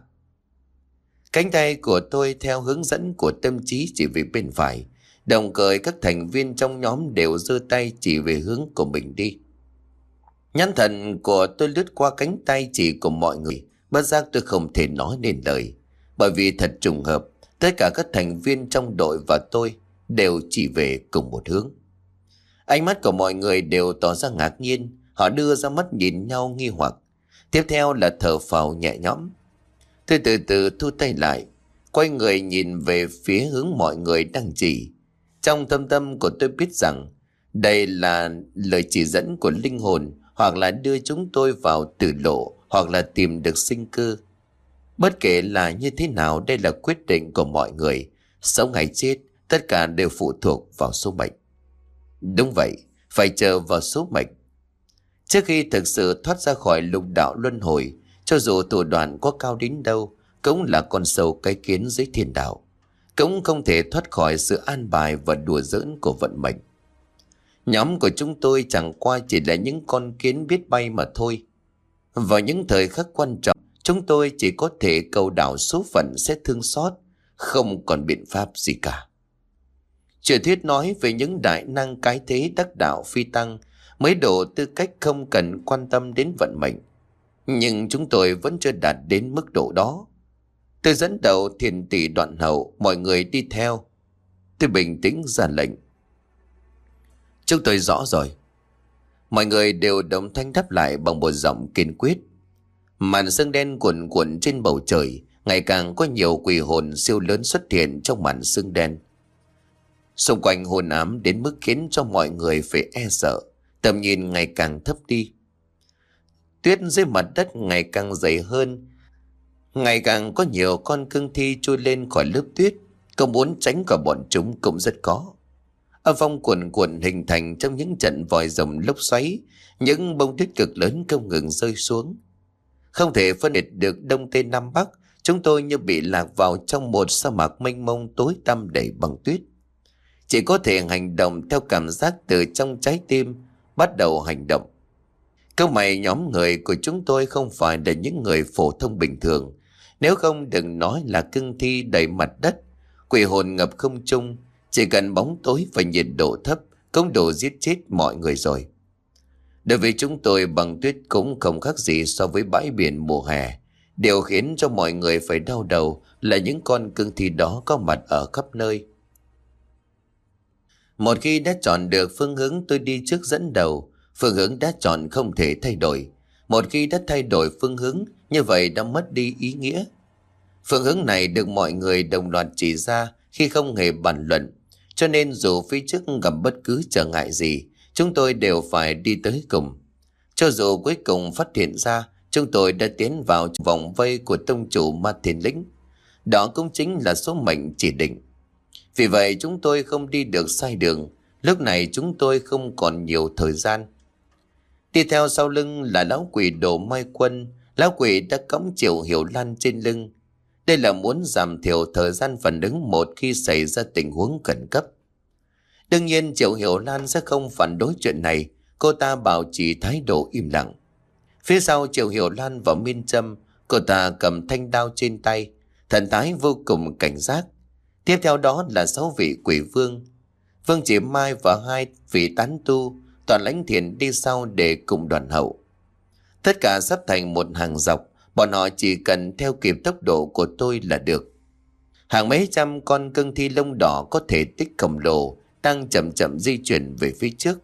Cánh tay của tôi theo hướng dẫn của tâm trí chỉ về bên phải, đồng thời các thành viên trong nhóm đều giơ tay chỉ về hướng của mình đi. Nhãn thần của tôi lướt qua cánh tay chỉ của mọi người, bất giác tôi không thể nói nên lời. Bởi vì thật trùng hợp, tất cả các thành viên trong đội và tôi đều chỉ về cùng một hướng. Ánh mắt của mọi người đều tỏ ra ngạc nhiên, họ đưa ra mắt nhìn nhau nghi hoặc. Tiếp theo là thở phào nhẹ nhõm. Tôi từ từ thu tay lại, quay người nhìn về phía hướng mọi người đang chỉ. Trong thâm tâm của tôi biết rằng đây là lời chỉ dẫn của linh hồn, hoặc là đưa chúng tôi vào tử lộ, hoặc là tìm được sinh cơ. Bất kể là như thế nào, đây là quyết định của mọi người. Sống hay chết, tất cả đều phụ thuộc vào số mệnh. Đúng vậy, phải chờ vào số mệnh. Trước khi thực sự thoát ra khỏi lục đạo luân hồi, cho dù thủ đoạn có cao đến đâu, cũng là con sâu cái kiến dưới thiên đạo, cũng không thể thoát khỏi sự an bài và đùa giỡn của vận mệnh. Nhóm của chúng tôi chẳng qua chỉ là những con kiến biết bay mà thôi. Vào những thời khắc quan trọng, chúng tôi chỉ có thể cầu đảo số phận sẽ thương xót, không còn biện pháp gì cả. Truyền thuyết nói về những đại năng cái thế đắc đạo phi tăng mới độ tư cách không cần quan tâm đến vận mệnh. Nhưng chúng tôi vẫn chưa đạt đến mức độ đó. Tôi dẫn đầu thiền tỷ đoạn hậu, mọi người đi theo. Tôi bình tĩnh ra lệnh. Chúng tôi rõ rồi. Mọi người đều đồng thanh đáp lại bằng một giọng kiên quyết. Màn sương đen cuộn cuộn trên bầu trời, ngày càng có nhiều quỷ hồn siêu lớn xuất hiện trong màn sương đen. Xung quanh hồn ám đến mức khiến cho mọi người phải e sợ, tầm nhìn ngày càng thấp đi. Tuyết dưới mặt đất ngày càng dày hơn, ngày càng có nhiều con cương thi trôi lên khỏi lớp tuyết, có muốn tránh khỏi bọn chúng cũng rất có. Âm phong cuồn cuộn hình thành trong những trận vòi rồng lốc xoáy, những bông tuyết cực lớn không ngừng rơi xuống. Không thể phân biệt được đông tây nam bắc, chúng tôi như bị lạc vào trong một sa mạc mênh mông tối tăm đầy băng tuyết. Chỉ có thể hành động theo cảm giác từ trong trái tim, bắt đầu hành động. Câu mày nhóm người của chúng tôi không phải là những người phổ thông bình thường. Nếu không đừng nói là cương thi đầy mặt đất, quỷ hồn ngập không trung, chỉ cần bóng tối và nhiệt độ thấp cũng đủ giết chết mọi người rồi. Đối với chúng tôi băng tuyết cũng không khác gì so với bãi biển mùa hè. Điều khiến cho mọi người phải đau đầu là những con cương thi đó có mặt ở khắp nơi. Một khi đã chọn được phương hướng, tôi đi trước dẫn đầu. Phương hướng đã chọn không thể thay đổi. Một khi đã thay đổi phương hướng, như vậy đã mất đi ý nghĩa. Phương hướng này được mọi người đồng loạt chỉ ra khi không hề bàn luận. Cho nên dù phía trước gặp bất cứ trở ngại gì, chúng tôi đều phải đi tới cùng. Cho dù cuối cùng phát hiện ra chúng tôi đã tiến vào vòng vây của tông chủ Ma Thiên Lĩnh. Đó cũng chính là số mệnh chỉ định. Vì vậy chúng tôi không đi được sai đường. Lúc này chúng tôi không còn nhiều thời gian. Đi theo sau lưng là lão quỷ Đồ Mai Quân. Lão quỷ đã cõng Triệu Hiểu Lan trên lưng. Đây là muốn giảm thiểu thời gian phản ứng một khi xảy ra tình huống khẩn cấp. Đương nhiên Triệu Hiểu Lan sẽ không phản đối chuyện này. Cô ta bảo trì thái độ im lặng. Phía sau Triệu Hiểu Lan và Miên Trâm, cô ta cầm thanh đao trên tay, thần thái vô cùng cảnh giác. Tiếp theo đó là sáu vị quỷ vương. Vương Chỉ Mai và hai vị tán tu Toàn Lãnh Thiền đi sau để cùng đoàn hậu. Tất cả sắp thành một hàng dọc. Bọn họ chỉ cần theo kịp tốc độ của tôi là được. Hàng mấy trăm con cương thi lông đỏ có thể tích khổng lồ đang chậm chậm di chuyển về phía trước.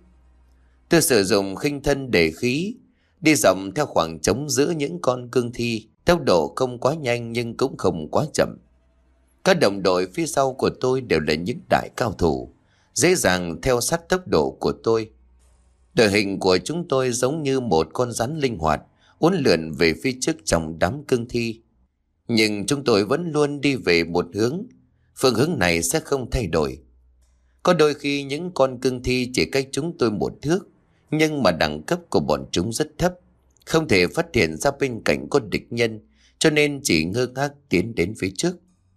Tôi sử dụng khinh thân để khí, đi dọc theo khoảng trống giữa những con cương thi. Tốc độ không quá nhanh nhưng cũng không quá chậm. Các đồng đội phía sau của tôi đều là những đại cao thủ, dễ dàng theo sát tốc độ của tôi. Đội hình của chúng tôi giống như một con rắn linh hoạt, uốn lượn về phía trước trong đám cương thi. Nhưng chúng tôi vẫn luôn đi về một hướng. Phương hướng này sẽ không thay đổi. Có đôi khi những con cương thi chỉ cách chúng tôi một thước, nhưng mà đẳng cấp của bọn chúng rất thấp, không thể phát hiện ra bên cạnh có địch nhân, cho nên chỉ ngơ ngác tiến đến phía trước.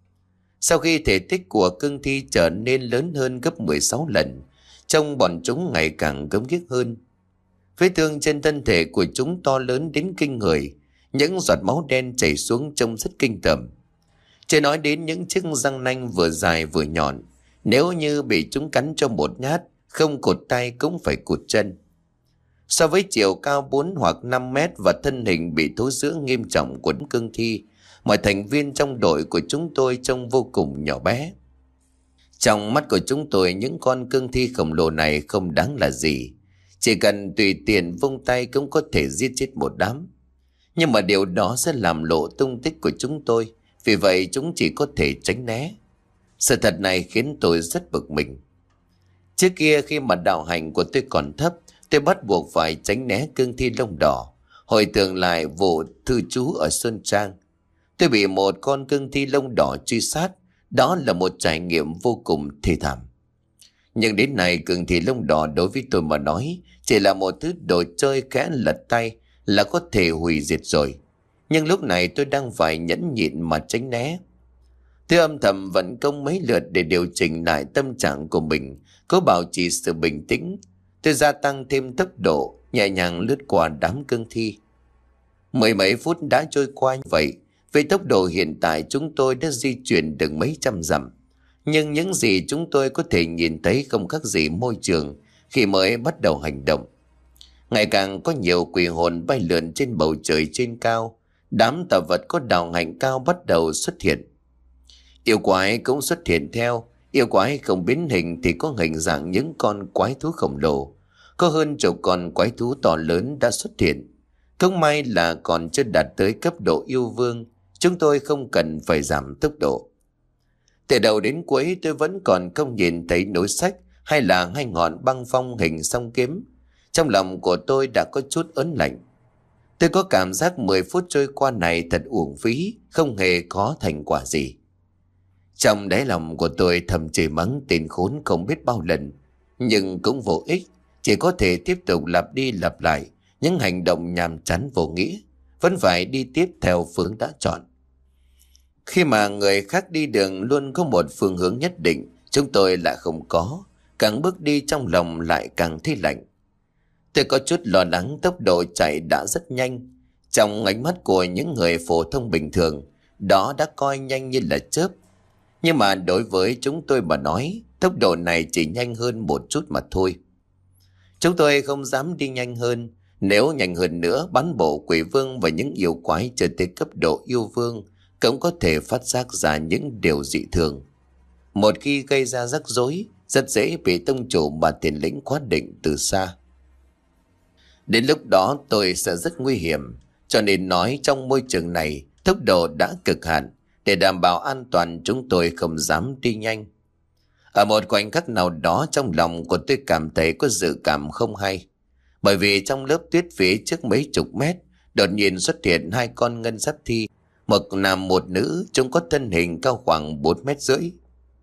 Sau khi thể tích của cương thi trở nên lớn hơn gấp mười sáu lần, trông bọn chúng ngày càng gớm ghiếc hơn. Vết thương trên thân thể của chúng to lớn đến kinh người, những giọt máu đen chảy xuống trông rất kinh tởm. Chưa nói đến những chiếc răng nanh vừa dài vừa nhọn, nếu như bị chúng cắn cho một nhát, không cụt tay cũng phải cụt chân. So với chiều cao bốn hoặc năm mét và thân hình bị thối rữa nghiêm trọng của cương thi, mọi thành viên trong đội của chúng tôi trông vô cùng nhỏ bé. Trong mắt của chúng tôi, những con cương thi khổng lồ này không đáng là gì. Chỉ cần tùy tiện vung tay cũng có thể giết chết một đám. Nhưng mà điều đó sẽ làm lộ tung tích của chúng tôi, vì vậy chúng chỉ có thể tránh né. Sự thật này khiến tôi rất bực mình. Trước kia khi mà đạo hành của tôi còn thấp, tôi bắt buộc phải tránh né cương thi lông đỏ. Hồi tưởng lại vụ thư chú ở Sơn Trang, tôi bị một con cương thi lông đỏ truy sát. Đó là một trải nghiệm vô cùng thê thảm. Nhưng đến nay cương thi lông đỏ đối với tôi mà nói chỉ là một thứ đồ chơi khẽ lật tay là có thể hủy diệt rồi. Nhưng lúc này tôi đang phải nhẫn nhịn mà tránh né. Tôi âm thầm vận công mấy lượt để điều chỉnh lại tâm trạng của mình, cố bảo trì sự bình tĩnh. Tôi gia tăng thêm tốc độ, nhẹ nhàng lướt qua đám cương thi. Mười mấy phút đã trôi qua như vậy. Với tốc độ hiện tại chúng tôi đã di chuyển được mấy trăm dặm. Nhưng những gì chúng tôi có thể nhìn thấy không khác gì môi trường khi mới bắt đầu hành động. Ngày càng có nhiều quỷ hồn bay lượn trên bầu trời trên cao. Đám tà vật có đạo hạnh cao bắt đầu xuất hiện. Yêu quái cũng xuất hiện theo. Yêu quái không biến hình thì có hình dạng những con quái thú khổng lồ. Có hơn chục con quái thú to lớn đã xuất hiện. Không may là còn chưa đạt tới cấp độ yêu vương. Chúng tôi không cần phải giảm tốc độ. Từ đầu đến cuối tôi vẫn còn không nhìn thấy nối sách hay là hai ngọn băng phong hình song kiếm. Trong lòng của tôi đã có chút ớn lạnh. Tôi có cảm giác mười phút trôi qua này thật uổng phí, không hề có thành quả gì. Trong đáy lòng của tôi thầm chửi mắng tên khốn không biết bao lần, nhưng cũng vô ích, chỉ có thể tiếp tục lặp đi lặp lại những hành động nhàm chán vô nghĩa, vẫn phải đi tiếp theo phương đã chọn. Khi mà người khác đi đường luôn có một phương hướng nhất định, chúng tôi lại không có, càng bước đi trong lòng lại càng thấy lạnh. Tôi có chút lo lắng tốc độ chạy đã rất nhanh. Trong ánh mắt của những người phổ thông bình thường, đó đã coi nhanh như là chớp. Nhưng mà đối với chúng tôi mà nói, tốc độ này chỉ nhanh hơn một chút mà thôi. Chúng tôi không dám đi nhanh hơn. Nếu nhanh hơn nữa, bán bộ quỷ vương và những yêu quái trở tới cấp độ yêu vương cũng có thể phát giác ra những điều dị thường. Một khi gây ra rắc rối, rất dễ bị tông chủ và tiền lĩnh quát định từ xa. Đến lúc đó tôi sẽ rất nguy hiểm, cho nên nói trong môi trường này tốc độ đã cực hạn. Để đảm bảo an toàn chúng tôi không dám đi nhanh. Ở một khoảnh khắc nào đó trong lòng của tôi cảm thấy có dự cảm không hay. Bởi vì trong lớp tuyết phía trước mấy chục mét, đột nhiên xuất hiện hai con ngân giáp thi. Một nam một nữ, chúng có thân hình cao khoảng bốn mét rưỡi.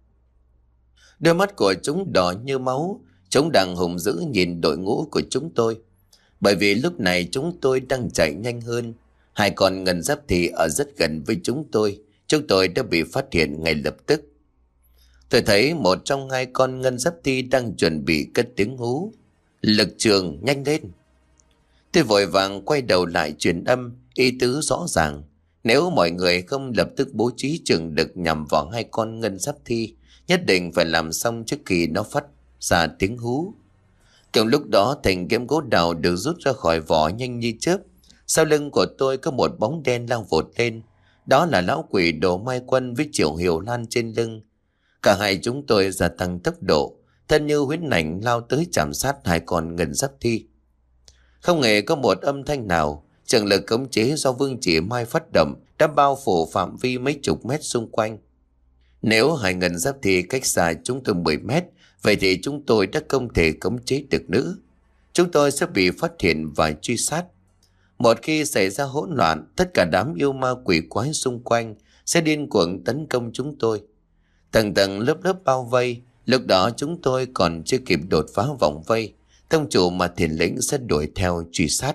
Đôi mắt của chúng đỏ như máu, chúng đang hùng dữ nhìn đội ngũ của chúng tôi. Bởi vì lúc này chúng tôi đang chạy nhanh hơn. Hai con ngân giáp thi ở rất gần với chúng tôi. Chúng tôi đã bị phát hiện ngay lập tức. Tôi thấy một trong hai con ngân giáp thi đang chuẩn bị cất tiếng hú. Lực trường nhanh lên. Tôi vội vàng quay đầu lại truyền âm, ý tứ rõ ràng. Nếu mọi người không lập tức bố trí trường lực nhằm vào hai con ngân giáp thi, nhất định phải làm xong trước khi nó phát ra tiếng hú. Cùng lúc đó thành kiếm gỗ đào được rút ra khỏi vỏ nhanh như chớp. Sau lưng của tôi có một bóng đen lao vụt lên. Đó là lão quỷ Đồ Mai Quân với Triệu Hiểu Lan trên lưng. Cả hai chúng tôi gia tăng tốc độ, thân như huyễn ảnh lao tới chạm sát hai con ngân giáp thi. Không hề có một âm thanh nào, trường lực khống chế do Vương Chỉ Mai phát động đã bao phủ phạm vi mấy chục mét xung quanh. Nếu hai ngân giáp thi cách xa chúng tôi mười mét, vậy thì chúng tôi đã không thể khống chế được nữa. Chúng tôi sẽ bị phát hiện và truy sát. Một khi xảy ra hỗn loạn, tất cả đám yêu ma quỷ quái xung quanh sẽ điên cuồng tấn công chúng tôi. Tầng tầng lớp lớp bao vây, lúc đó chúng tôi còn chưa kịp đột phá vòng vây, tông chủ mà thiền lĩnh sẽ đuổi theo truy sát.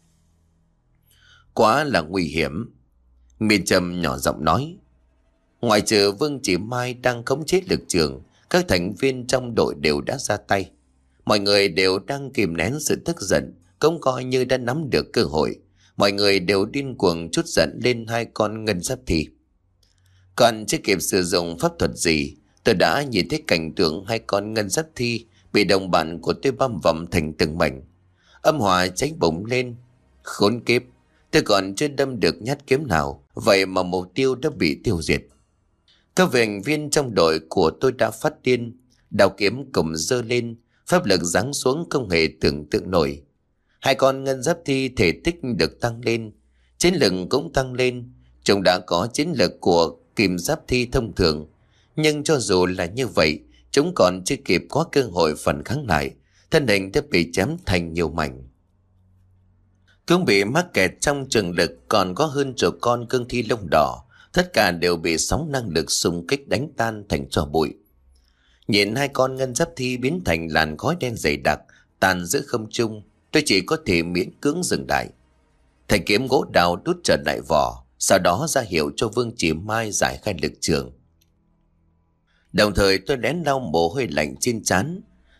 Quá là nguy hiểm. Miên Trầm nhỏ giọng nói. Ngoại trừ Vương Chỉ Mai đang khống chế lực trường, các thành viên trong đội đều đã ra tay. Mọi người đều đang kìm nén sự tức giận, cũng coi như đã nắm được cơ hội. Mọi người đều điên cuồng trút giận lên hai con ngân giáp thi. Còn chưa kịp sử dụng pháp thuật gì, tôi đã nhìn thấy cảnh tượng hai con ngân giáp thi bị đồng bạn của tôi băm vằm thành từng mảnh. Âm hỏa cháy bùng lên. Khốn kiếp, tôi còn chưa đâm được nhát kiếm nào, vậy mà mục tiêu đã bị tiêu diệt. Các thành viên trong đội của tôi đã phát điên, đao kiếm cùng giơ lên, pháp lực giáng xuống không hề tưởng tượng nổi. Hai con ngân giáp thi thể tích được tăng lên, chiến lực cũng tăng lên. Chúng đã có chiến lực của kim giáp thi thông thường, nhưng cho dù là như vậy, chúng còn chưa kịp có cơ hội phản kháng lại, thân hình đã bị chém thành nhiều mảnh. Cũng bị mắc kẹt trong trường lực còn có hơn chục con cương thi lông đỏ, tất cả đều bị sóng năng lực xung kích đánh tan thành tro bụi. Nhìn hai con ngân giáp thi biến thành làn khói đen dày đặc tàn giữa không trung, tôi chỉ có thể miễn cưỡng dừng lại. Thanh kiếm gỗ đào đút trở lại vỏ, sau đó ra hiệu cho Vương Chỉ Mai giải khai lực trường. Đồng thời tôi lén lau mồ hôi lạnh trên trán.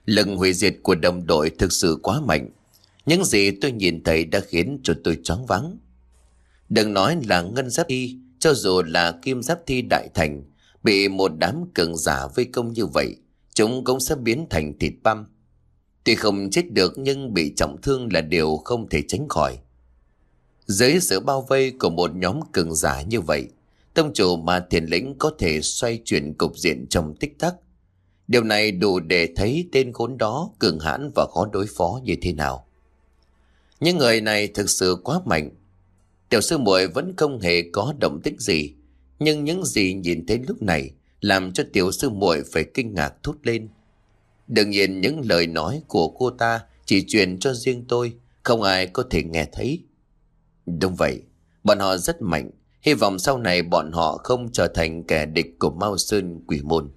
Lực hủy diệt của đồng đội thực sự quá mạnh. Những gì tôi nhìn thấy đã khiến cho tôi choáng váng. Đừng nói là ngân giáp thi, cho dù là kim giáp thi đại thành, bị một đám cường giả vây công như vậy, chúng cũng sẽ biến thành thịt băm. Tuy không chết được nhưng bị trọng thương là điều không thể tránh khỏi. Dưới sự bao vây của một nhóm cường giả như vậy, tông chủ Ma Thiên Lĩnh có thể xoay chuyển cục diện trong tích tắc. Điều này đủ để thấy tên khốn đó cường hãn và khó đối phó như thế nào. Những người này thực sự quá mạnh. Tiểu sư muội vẫn không hề có động tích gì, nhưng những gì nhìn thấy lúc này làm cho tiểu sư muội phải kinh ngạc thốt lên. Đương nhiên những lời nói của cô ta chỉ truyền cho riêng tôi, không ai có thể nghe thấy. Đúng vậy, bọn họ rất mạnh. Hy vọng sau này bọn họ không trở thành kẻ địch của Mao Sơn Quỷ Môn.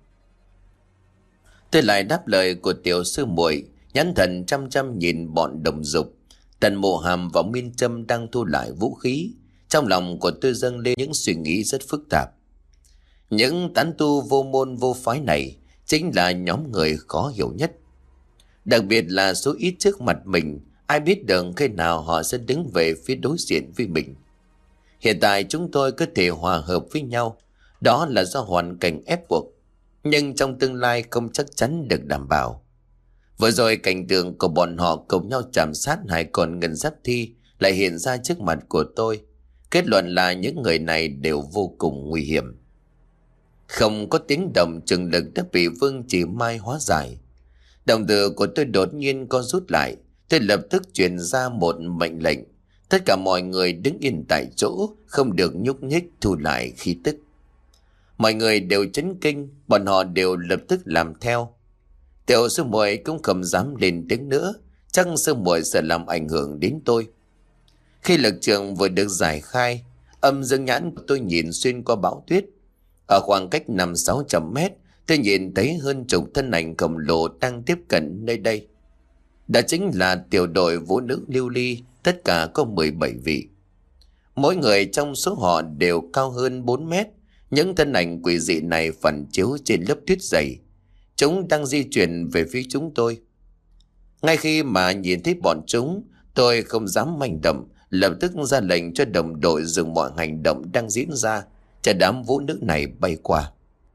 Tôi lại đáp lời của tiểu sư muội, nhãn thần chăm chăm nhìn bọn đồng dục. Tần Mộ Hàm và Miên Trâm đang thu lại vũ khí. Trong lòng của tôi dâng lên những suy nghĩ rất phức tạp. Những tán tu vô môn vô phái này chính là nhóm người khó hiểu nhất. Đặc biệt là số ít trước mặt mình, ai biết được khi nào họ sẽ đứng về phía đối diện với mình. Hiện tại chúng tôi có thể hòa hợp với nhau, đó là do hoàn cảnh ép buộc, nhưng trong tương lai không chắc chắn được đảm bảo. Vừa rồi cảnh tượng của bọn họ cùng nhau chạm sát hai con ngân giáp thi lại hiện ra trước mặt của tôi. Kết luận là những người này đều vô cùng nguy hiểm. Không có tiếng động, trường lực đã bị Vương Chỉ Mai hóa giải. Đồng tử của tôi đột nhiên co rút lại. Tôi lập tức truyền ra một mệnh lệnh. Tất cả mọi người đứng yên tại chỗ, không được nhúc nhích, thu lại khí tức. Mọi người đều chấn kinh, bọn họ đều lập tức làm theo. Tiểu sư muội cũng không dám lên tiếng nữa, chắc sư muội sợ làm ảnh hưởng đến tôi. Khi lực trường vừa được giải khai, âm dương nhãn của tôi nhìn xuyên qua bão tuyết. Ở khoảng cách năm sáu trăm mét, tôi nhìn thấy hơn chục thân ảnh khổng lồ đang tiếp cận nơi đây. Đó chính là tiểu đội vũ nữ lưu ly, tất cả có mười bảy vị. Mỗi người trong số họ đều cao hơn bốn mét. Những thân ảnh quỷ dị này phản chiếu trên lớp tuyết dày. Chúng đang di chuyển về phía chúng tôi. Ngay khi mà nhìn thấy bọn chúng, tôi không dám manh động, lập tức ra lệnh cho đồng đội dừng mọi hành động đang diễn ra, cho đám vũ nữ này bay qua.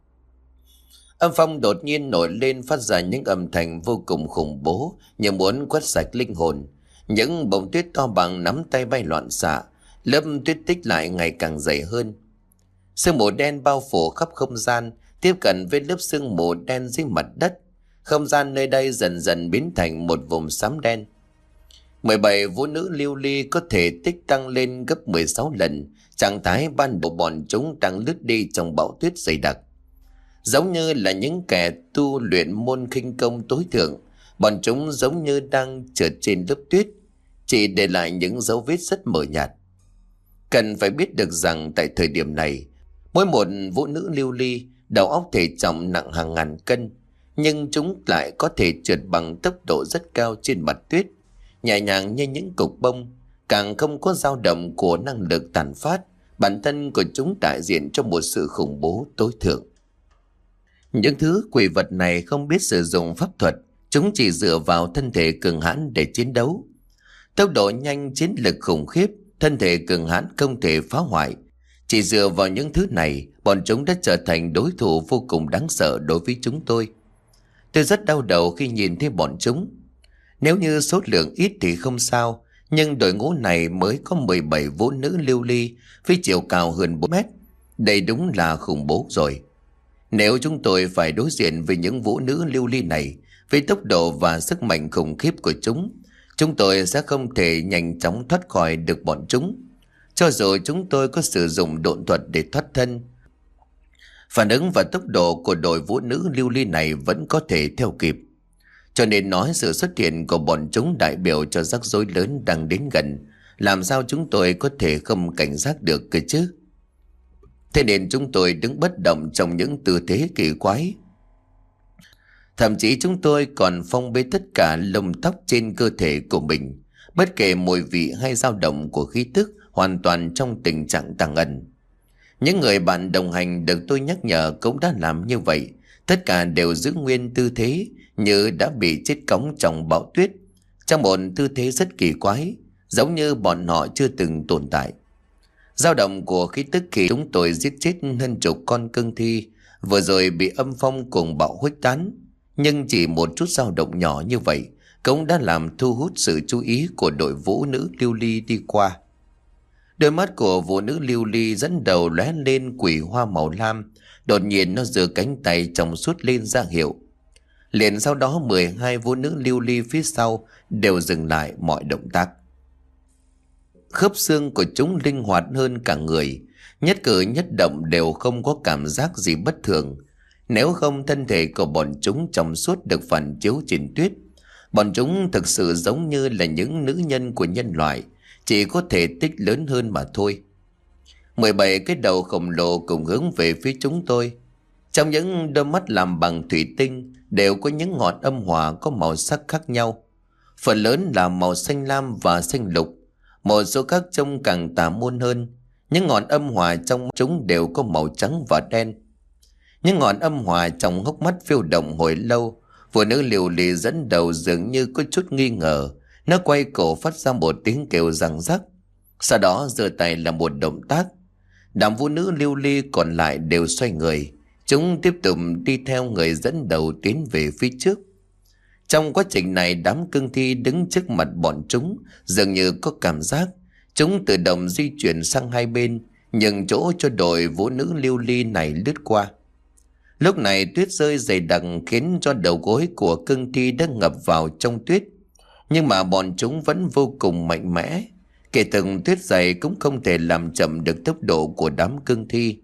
Âm phong đột nhiên nổi lên, phát ra những âm thanh vô cùng khủng bố, như muốn quét sạch linh hồn. Những bông tuyết to bằng nắm tay bay loạn xạ, lớp tuyết tích lại ngày càng dày hơn. Sương mù đen bao phủ khắp không gian, tiếp cận với lớp sương mù đen dưới mặt đất. Không gian nơi đây dần dần biến thành một vùng xám đen. mười bảy vũ nữ lưu ly có thể tích tăng lên gấp mười sáu lần. Trạng thái ban đầu bọn chúng đang lướt đi trong bão tuyết dày đặc. Giống như là những kẻ tu luyện môn khinh công tối thượng, bọn chúng giống như đang trượt trên lớp tuyết, chỉ để lại những dấu vết rất mờ nhạt. Cần phải biết được rằng tại thời điểm này, mỗi một vũ nữ lưu ly đầu óc thể trọng nặng hàng ngàn cân, nhưng chúng lại có thể trượt bằng tốc độ rất cao trên mặt tuyết, nhẹ nhàng như những cục bông, càng không có dao động của năng lực tàn phát. Bản thân của chúng đại diện cho một sự khủng bố tối thượng. Những thứ quỷ vật này không biết sử dụng pháp thuật, chúng chỉ dựa vào thân thể cường hãn để chiến đấu. Tốc độ nhanh, chiến lực khủng khiếp, thân thể cường hãn không thể phá hoại. Chỉ dựa vào những thứ này, bọn chúng đã trở thành đối thủ vô cùng đáng sợ đối với chúng tôi. Tôi rất đau đầu khi nhìn thấy bọn chúng. Nếu như số lượng ít thì không sao, nhưng đội ngũ này mới có mười bảy vũ nữ lưu ly với chiều cao hơn bốn mét. Đây đúng là khủng bố rồi. Nếu chúng tôi phải đối diện với những vũ nữ lưu ly này, với tốc độ và sức mạnh khủng khiếp của chúng, chúng tôi sẽ không thể nhanh chóng thoát khỏi được bọn chúng. Cho dù chúng tôi có sử dụng độn thuật để thoát thân, phản ứng và tốc độ của đội vũ nữ lưu ly này vẫn có thể theo kịp. Cho nên nói sự xuất hiện của bọn chúng đại biểu cho rắc rối lớn đang đến gần. Làm sao chúng tôi có thể không cảnh giác được cơ chứ? Thế nên chúng tôi đứng bất động trong những tư thế kỳ quái. Thậm chí chúng tôi còn phong bế tất cả lông tóc trên cơ thể của mình, bất kể mùi vị hay dao động của khí tức, hoàn toàn trong tình trạng tàng ẩn. Những người bạn đồng hành được tôi nhắc nhở cũng đã làm như vậy. Tất cả đều giữ nguyên tư thế, như đã bị chết cóng trong bão tuyết, trong một tư thế rất kỳ quái, giống như bọn họ chưa từng tồn tại. Dao động của khí tức khi chúng tôi giết chết hơn chục con cương thi vừa rồi bị âm phong cùng bão khuếch tán, nhưng chỉ một chút dao động nhỏ như vậy cũng đã làm thu hút sự chú ý của đội vũ nữ lưu ly đi qua. Đôi mắt của vũ nữ lưu ly dẫn đầu lóe lên quỷ hoa màu lam, đột nhiên nó giơ cánh tay trong suốt lên ra hiệu. Liền sau đó mười hai vũ nữ lưu ly phía sau đều dừng lại mọi động tác. Khớp xương của chúng linh hoạt hơn cả người, nhất cử nhất động đều không có cảm giác gì bất thường. Nếu không, thân thể của bọn chúng trong suốt được phản chiếu trên tuyết. Bọn chúng thực sự giống như là những nữ nhân của nhân loại, chỉ có thể tích lớn hơn mà thôi. mười bảy cái đầu khổng lồ cùng hướng về phía chúng tôi. Trong những đôi mắt làm bằng thủy tinh đều có những ngọn âm hòa có màu sắc khác nhau. Phần lớn là màu xanh lam và xanh lục, một số khác trông càng tà môn hơn. Những ngọn âm hòa trong chúng đều có màu trắng và đen. Những ngọn âm hòa trong hốc mắt phiêu động hồi lâu. Phụ nữ liều lì dẫn đầu dường như có chút nghi ngờ. Nó quay cổ phát ra một tiếng kêu răng rắc, sau đó giơ tay là một động tác. Đám phụ nữ lưu ly còn lại đều xoay người. Chúng tiếp tục đi theo người dẫn đầu tiến về phía trước. Trong quá trình này, đám cương thi đứng trước mặt bọn chúng dường như có cảm giác. Chúng tự động di chuyển sang hai bên, nhường chỗ cho đội vũ nữ lưu ly này lướt qua. Lúc này tuyết rơi dày đặc khiến cho đầu gối của cương thi đã ngập vào trong tuyết. Nhưng mà bọn chúng vẫn vô cùng mạnh mẽ. Kể từng tuyết dày cũng không thể làm chậm được tốc độ của đám cương thi.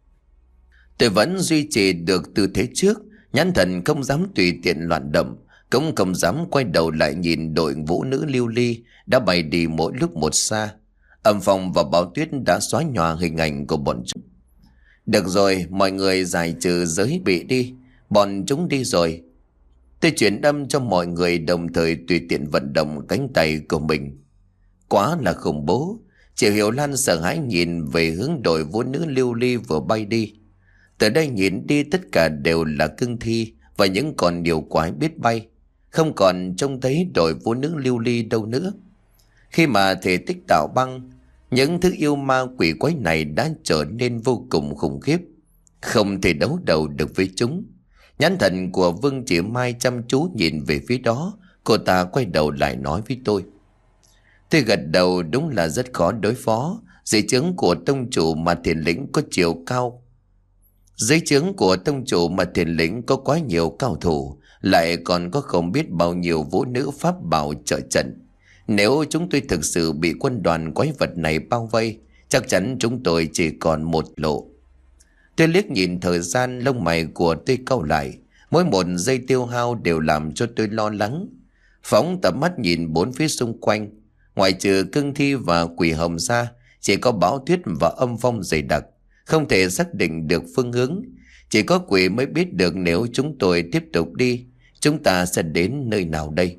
Tôi vẫn duy trì được tư thế trước, nhãn thần không dám tùy tiện loạn động, cũng không dám quay đầu lại nhìn đội vũ nữ lưu ly đã bay đi mỗi lúc một xa. Âm phong và bão tuyết đã xóa nhòa hình ảnh của bọn chúng. Được rồi, mọi người giải trừ giới bị đi, bọn chúng đi rồi. Tôi chuyển âm cho mọi người, đồng thời tùy tiện vận động cánh tay của mình. Quá là khủng bố. Chị Hiểu Lan sợ hãi nhìn về hướng đội vũ nữ lưu ly vừa bay đi. Từ đây nhìn đi tất cả đều là cương thi và những con điều quái biết bay, không còn trông thấy đội vũ nữ lưu ly đâu nữa. Khi mà thể tích tạo băng, những thứ yêu ma quỷ quái này đã trở nên vô cùng khủng khiếp, không thể đấu đầu được với chúng. Nhãn thần của Vương Chỉ Mai chăm chú nhìn về phía đó. Cô ta quay đầu lại nói với tôi. Tôi gật đầu, đúng là rất khó đối phó. Dưới trướng của tông chủ mà thiền lĩnh có chiều cao Dưới trướng của tông chủ mà thiền lĩnh có quá nhiều cao thủ, lại còn có không biết bao nhiêu vũ nữ pháp bảo trợ trận. Nếu chúng tôi thực sự bị quân đoàn quái vật này bao vây, chắc chắn chúng tôi chỉ còn một lộ. Tôi liếc nhìn thời gian, lông mày của tôi cau lại. Mỗi một giây tiêu hao đều làm cho tôi lo lắng. Phóng tầm mắt nhìn bốn phía xung quanh, ngoại trừ cương thi và quỷ hồng ra, chỉ có bão tuyết và âm phong dày đặc, không thể xác định được phương hướng. Chỉ có quỷ mới biết được nếu chúng tôi tiếp tục đi, chúng ta sẽ đến nơi nào đây.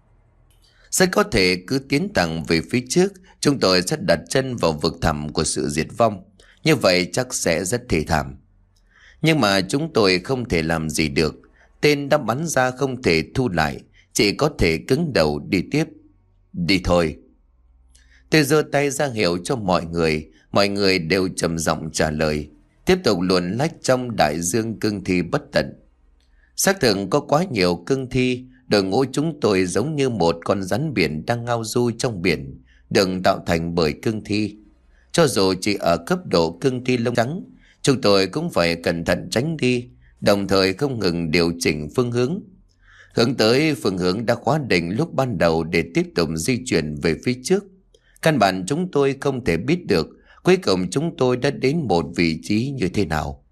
Rất có thể cứ tiến thẳng về phía trước, chúng tôi sẽ đặt chân vào vực thẳm của sự diệt vong. Như vậy chắc sẽ rất thê thảm. Nhưng mà chúng tôi không thể làm gì được. Tên đã bắn ra không thể thu lại, chỉ có thể cứng đầu đi tiếp. Đi thôi. Tôi giơ tay ra hiệu cho mọi người. Mọi người đều trầm giọng trả lời. Tiếp tục luồn lách trong đại dương cương thi bất tận. Xác thực có quá nhiều cương thi. Đội ngũ chúng tôi giống như một con rắn biển đang ngao du trong biển, được tạo thành bởi cương thi. Cho dù chỉ ở cấp độ cương thi lông trắng, chúng tôi cũng phải cẩn thận tránh đi, đồng thời không ngừng điều chỉnh phương hướng. Hướng tới phương hướng đã khóa định lúc ban đầu để tiếp tục di chuyển về phía trước. Căn bản chúng tôi không thể biết được cuối cùng chúng tôi đã đến một vị trí như thế nào.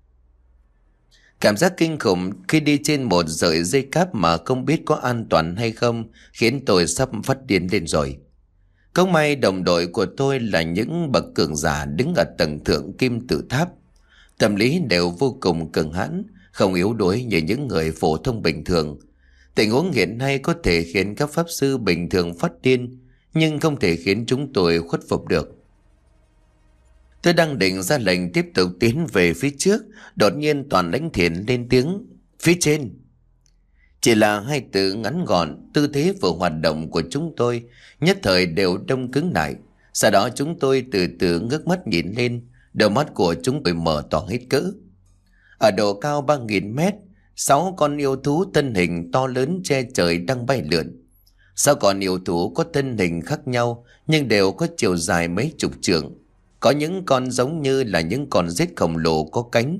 Cảm giác kinh khủng khi đi trên một sợi dây cáp mà không biết có an toàn hay không khiến tôi sắp phát điên lên rồi. Không may đồng đội của tôi là những bậc cường giả đứng ở tầng thượng kim tự tháp. Tâm lý đều vô cùng cường hãn, không yếu đuối như những người phổ thông bình thường. Tình huống hiện nay có thể khiến các pháp sư bình thường phát điên, nhưng không thể khiến chúng tôi khuất phục được. Tôi đang định ra lệnh tiếp tục tiến về phía trước, đột nhiên Toàn Lãnh Thiền lên tiếng: "Phía trên!" Chỉ là hai từ ngắn gọn, tư thế vừa hoạt động của chúng tôi nhất thời đều đông cứng lại. Sau đó chúng tôi từ từ ngước mắt nhìn lên, đôi mắt của chúng tôi mở to hết cỡ. Ở độ cao ba nghìn mét, sáu con yêu thú thân hình to lớn che trời đang bay lượn. Sáu con yêu thú có thân hình khác nhau nhưng đều có chiều dài mấy chục trượng. Có những con giống như là những con rết khổng lồ có cánh.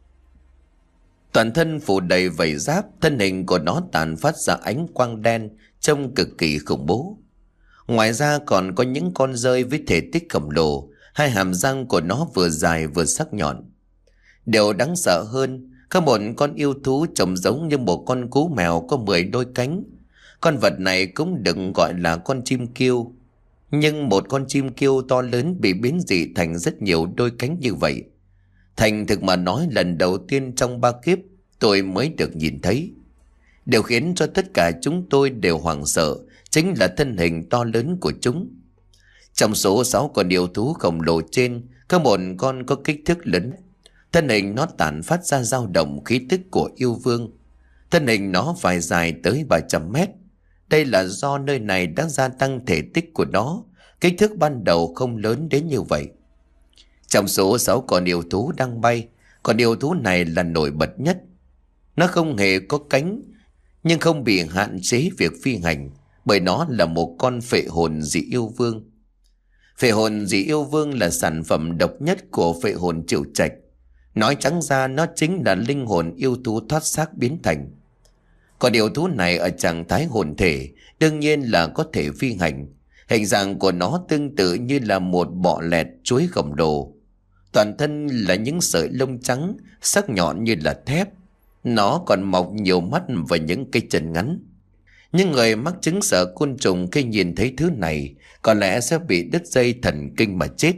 Toàn thân phủ đầy vảy giáp, thân hình của nó tàn phát ra ánh quang đen, trông cực kỳ khủng bố. Ngoài ra còn có những con rơi với thể tích khổng lồ, hai hàm răng của nó vừa dài vừa sắc nhọn. Điều đáng sợ hơn, có một con yêu thú trông giống như một con cú mèo có mười đôi cánh. Con vật này cũng được gọi là con chim kiêu. Nhưng một con chim kiêu to lớn bị biến dị thành rất nhiều đôi cánh như vậy. Thành thực mà nói, lần đầu tiên trong ba kiếp tôi mới được nhìn thấy. Điều khiến cho tất cả chúng tôi đều hoảng sợ chính là thân hình to lớn của chúng. Trong số sáu con yêu thú khổng lồ trên, có một con có kích thước lớn. Thân hình nó tản phát ra dao động khí tức của yêu vương. Thân hình nó phải dài tới ba trăm mét. Đây là do nơi này đã gia tăng thể tích của nó, kích thước ban đầu không lớn đến như vậy. Trong số sáu con yêu thú đang bay, con yêu thú này là nổi bật nhất. Nó không hề có cánh, nhưng không bị hạn chế việc phi hành, bởi nó là một con phệ hồn dị yêu vương. Phệ hồn dị yêu vương là sản phẩm độc nhất của phệ hồn Triệu Trạch. Nói trắng ra, nó chính là linh hồn yêu thú thoát xác biến thành. Còn yêu thú này ở trạng thái hồn thể, đương nhiên là có thể phi hành. Hình dạng của nó tương tự như là một bọ lẹt chuối khổng lồ. Toàn thân là những sợi lông trắng, sắc nhọn như là thép. Nó còn mọc nhiều mắt và những cây chân ngắn. Những người mắc chứng sợ côn trùng khi nhìn thấy thứ này có lẽ sẽ bị đứt dây thần kinh mà chết.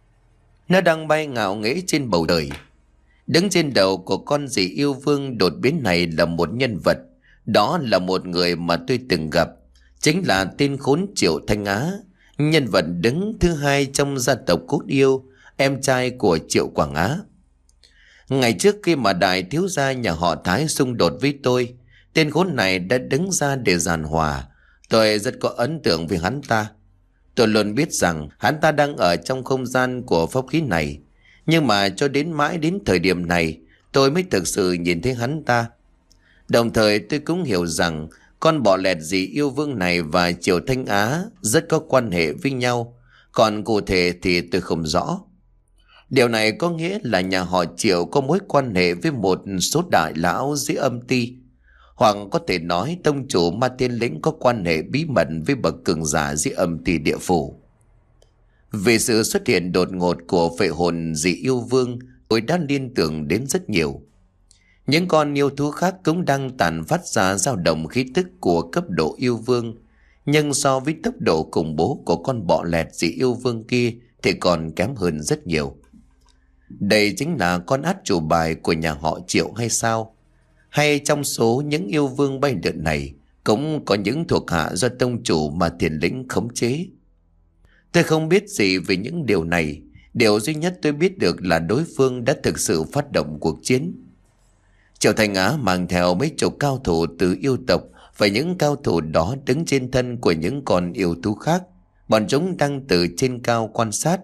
Nó đang bay ngạo nghễ trên bầu trời. Đứng trên đầu của con dị yêu vương đột biến này là một nhân vật. Đó là một người mà tôi từng gặp, chính là tên khốn Triệu Thanh Á, nhân vật đứng thứ hai trong gia tộc Cốt Yêu, em trai của Triệu Quảng Á. Ngày trước khi mà đại thiếu gia nhà họ Thái xung đột với tôi, tên khốn này đã đứng ra để giàn hòa. Tôi rất có ấn tượng với hắn ta. Tôi luôn biết rằng hắn ta đang ở trong không gian của pháp khí này, nhưng mà cho đến mãi đến thời điểm này tôi mới thực sự nhìn thấy hắn ta. Đồng thời tôi cũng hiểu rằng con bọ lẹt dị yêu vương này và Triệu Thanh Á rất có quan hệ với nhau, còn cụ thể thì tôi không rõ. Điều này có nghĩa là nhà họ Triệu có mối quan hệ với một số đại lão dưới âm ty, hoặc có thể nói tông chủ Ma Tiên Lĩnh có quan hệ bí mật với bậc cường giả dưới âm ty địa phủ. Về sự xuất hiện đột ngột của phệ hồn dị yêu vương, tôi đã liên tưởng đến rất nhiều. Những con yêu thú khác cũng đang tàn phát ra dao động khí tức của cấp độ yêu vương, nhưng so với tốc độ khủng bố của con bọ lẹt dị yêu vương kia thì còn kém hơn rất nhiều. Đây chính là con át chủ bài của nhà họ Triệu hay sao? Hay trong số những yêu vương bay lượn này cũng có những thuộc hạ do tông chủ mà Thiền Lĩnh khống chế? Tôi không biết gì về những điều này. Điều duy nhất tôi biết được là đối phương đã thực sự phát động cuộc chiến. Triệu Thanh Á mang theo mấy chục cao thủ từ yêu tộc, và những cao thủ đó đứng trên thân của những con yêu thú khác. Bọn chúng đang từ trên cao quan sát.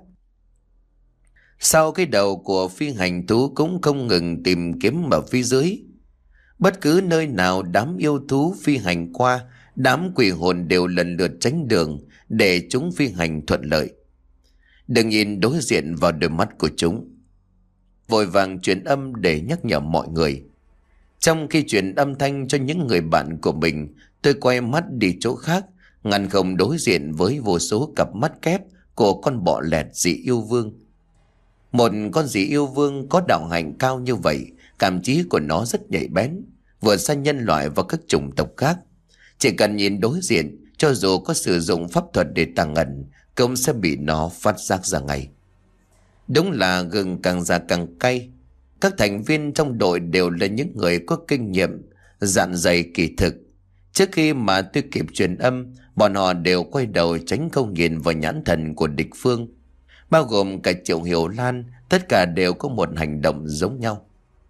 Sau cái đầu của phi hành thú cũng không ngừng tìm kiếm ở phía dưới. Bất cứ nơi nào đám yêu thú phi hành qua, đám quỷ hồn đều lần lượt tránh đường để chúng phi hành thuận lợi. Đừng nhìn đối diện vào đôi mắt của chúng. Vội vàng truyền âm để nhắc nhở mọi người. Trong khi truyền âm thanh cho những người bạn của mình, tôi quay mắt đi chỗ khác, ngăn không đối diện với vô số cặp mắt kép của con bọ lẹt dị yêu vương. Một con dị yêu vương có đạo hạnh cao như vậy, cảm trí của nó rất nhạy bén, vượt xa nhân loại và các chủng tộc khác. Chỉ cần nhìn đối diện, cho dù có sử dụng pháp thuật để tàng ẩn, cũng sẽ bị nó phát giác ra ngay. Đúng là gừng càng già càng cay. Các thành viên trong đội đều là những người có kinh nghiệm, dạn dày kỳ thực. Trước khi mà tôi kịp truyền âm, bọn họ đều quay đầu tránh không nhìn vào nhãn thần của địch phương. Bao gồm cả Triệu Hiểu Lan, tất cả đều có một hành động giống nhau.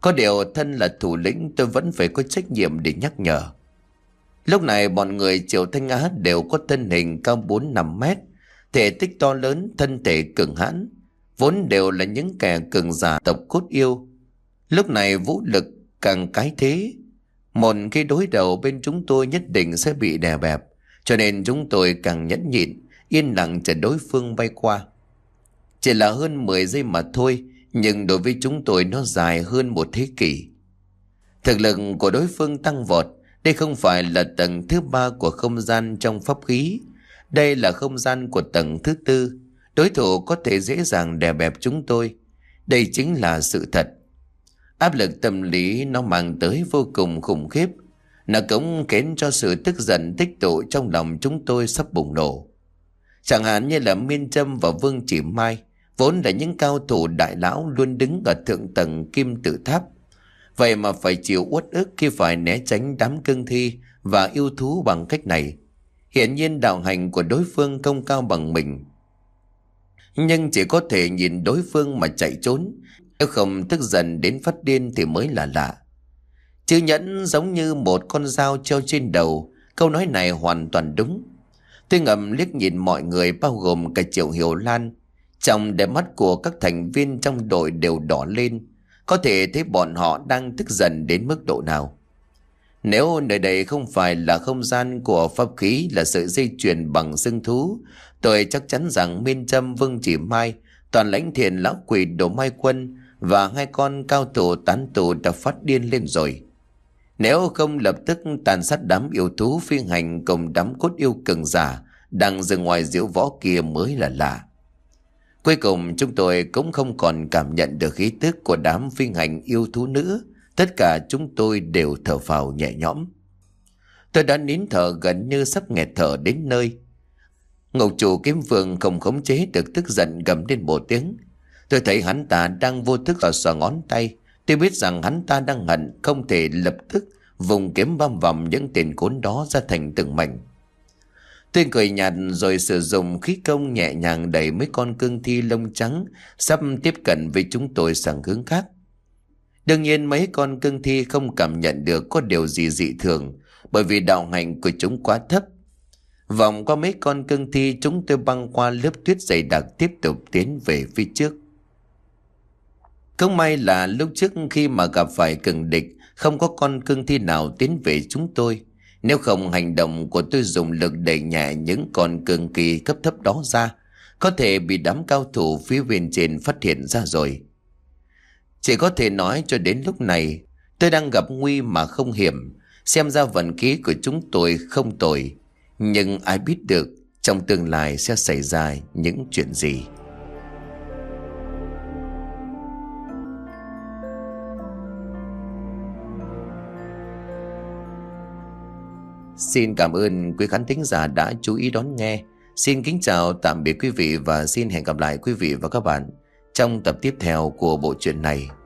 Có điều thân là thủ lĩnh tôi vẫn phải có trách nhiệm để nhắc nhở. Lúc này bọn người Triệu Thanh Á đều có thân hình cao bốn năm mét, thể tích to lớn, thân thể cường hãn, vốn đều là những kẻ cường giả tộc cốt yêu. Lúc này vũ lực càng cái thế, một khi đối đầu bên chúng tôi nhất định sẽ bị đè bẹp, cho nên chúng tôi càng nhẫn nhịn, yên lặng chờ đối phương bay qua. Chỉ là hơn mười giây mà thôi, nhưng đối với chúng tôi nó dài hơn một thế kỷ. Thực lực của đối phương tăng vọt. Đây không phải là tầng thứ ba của không gian trong pháp khí, đây là không gian của tầng thứ tư. Đối thủ có thể dễ dàng đè bẹp chúng tôi. Đây chính là sự thật. Áp lực tâm lý nó mang tới vô cùng khủng khiếp. Nó cũng khiến cho sự tức giận tích tụ trong lòng chúng tôi sắp bùng nổ. Chẳng hạn như là Miên Trâm và Vương Chỉ Mai, vốn là những cao thủ đại lão luôn đứng ở thượng tầng kim tự tháp. Vậy mà phải chịu uất ức khi phải né tránh đám cương thi và yêu thú bằng cách này. Hiển nhiên đạo hành của đối phương không cao bằng mình, nhưng chỉ có thể nhìn đối phương mà chạy trốn, nếu không tức giận đến phát điên thì mới là lạ. Chữ nhẫn giống như một con dao treo trên đầu, câu nói này hoàn toàn đúng. Tôi ngầm liếc nhìn mọi người, bao gồm cả Triệu Hiểu Lan. Trong đôi mắt của các thành viên trong đội đều đỏ lên, có thể thấy bọn họ đang tức giận đến mức độ nào. Nếu nơi đây không phải là không gian của pháp khí, là sợi dây chuyền bằng xương thú, tôi chắc chắn rằng Miên Trâm, Vương Chỉ Mai, Toàn Lãnh Thiền, Lão Quỷ, Đồ Mai Quân và hai con cao thủ tán tù đã phát điên lên rồi. Nếu không lập tức tàn sát đám yêu thú phi hành cùng đám cốt yêu cường giả đang dừng ngoài diễu võ kia mới là lạ. Cuối cùng chúng tôi cũng không còn cảm nhận được khí tức của đám phi hành yêu thú nữa. Tất cả chúng tôi đều thở phào nhẹ nhõm. Tôi đã nín thở gần như sắp nghẹt thở đến nơi. Ngục chủ Kiếm Vương không khống chế được tức giận, gầm lên một tiếng. Tôi thấy hắn ta đang vô thức ở sờ ngón tay. Tôi biết rằng hắn ta đang hận, không thể lập tức vùng kiếm băm vằm những tên khốn đó ra thành từng mảnh. Tôi cười nhạt rồi sử dụng khí công nhẹ nhàng đẩy mấy con cương thi lông trắng sắp tiếp cận với chúng tôi sang hướng khác. Đương nhiên mấy con cương thi không cảm nhận được có điều gì dị thường, bởi vì đạo hành của chúng quá thấp. Vòng qua mấy con cương thi, chúng tôi băng qua lớp tuyết dày đặc, tiếp tục tiến về phía trước. Không may là lúc trước khi mà gặp phải cường địch, không có con cương thi nào tiến về chúng tôi. Nếu không, hành động của tôi dùng lực đẩy nhẹ những con cương kỳ cấp thấp đó ra, có thể bị đám cao thủ phía bên trên phát hiện ra rồi. Chỉ có thể nói cho đến lúc này tôi đang gặp nguy mà không hiểm. Xem ra vận khí của chúng tôi không tồi, nhưng ai biết được trong tương lai sẽ xảy ra những chuyện gì. Xin cảm ơn quý khán thính giả đã chú ý đón nghe. Xin kính chào tạm biệt quý vị và xin hẹn gặp lại quý vị và các bạn trong tập tiếp theo của bộ truyện này.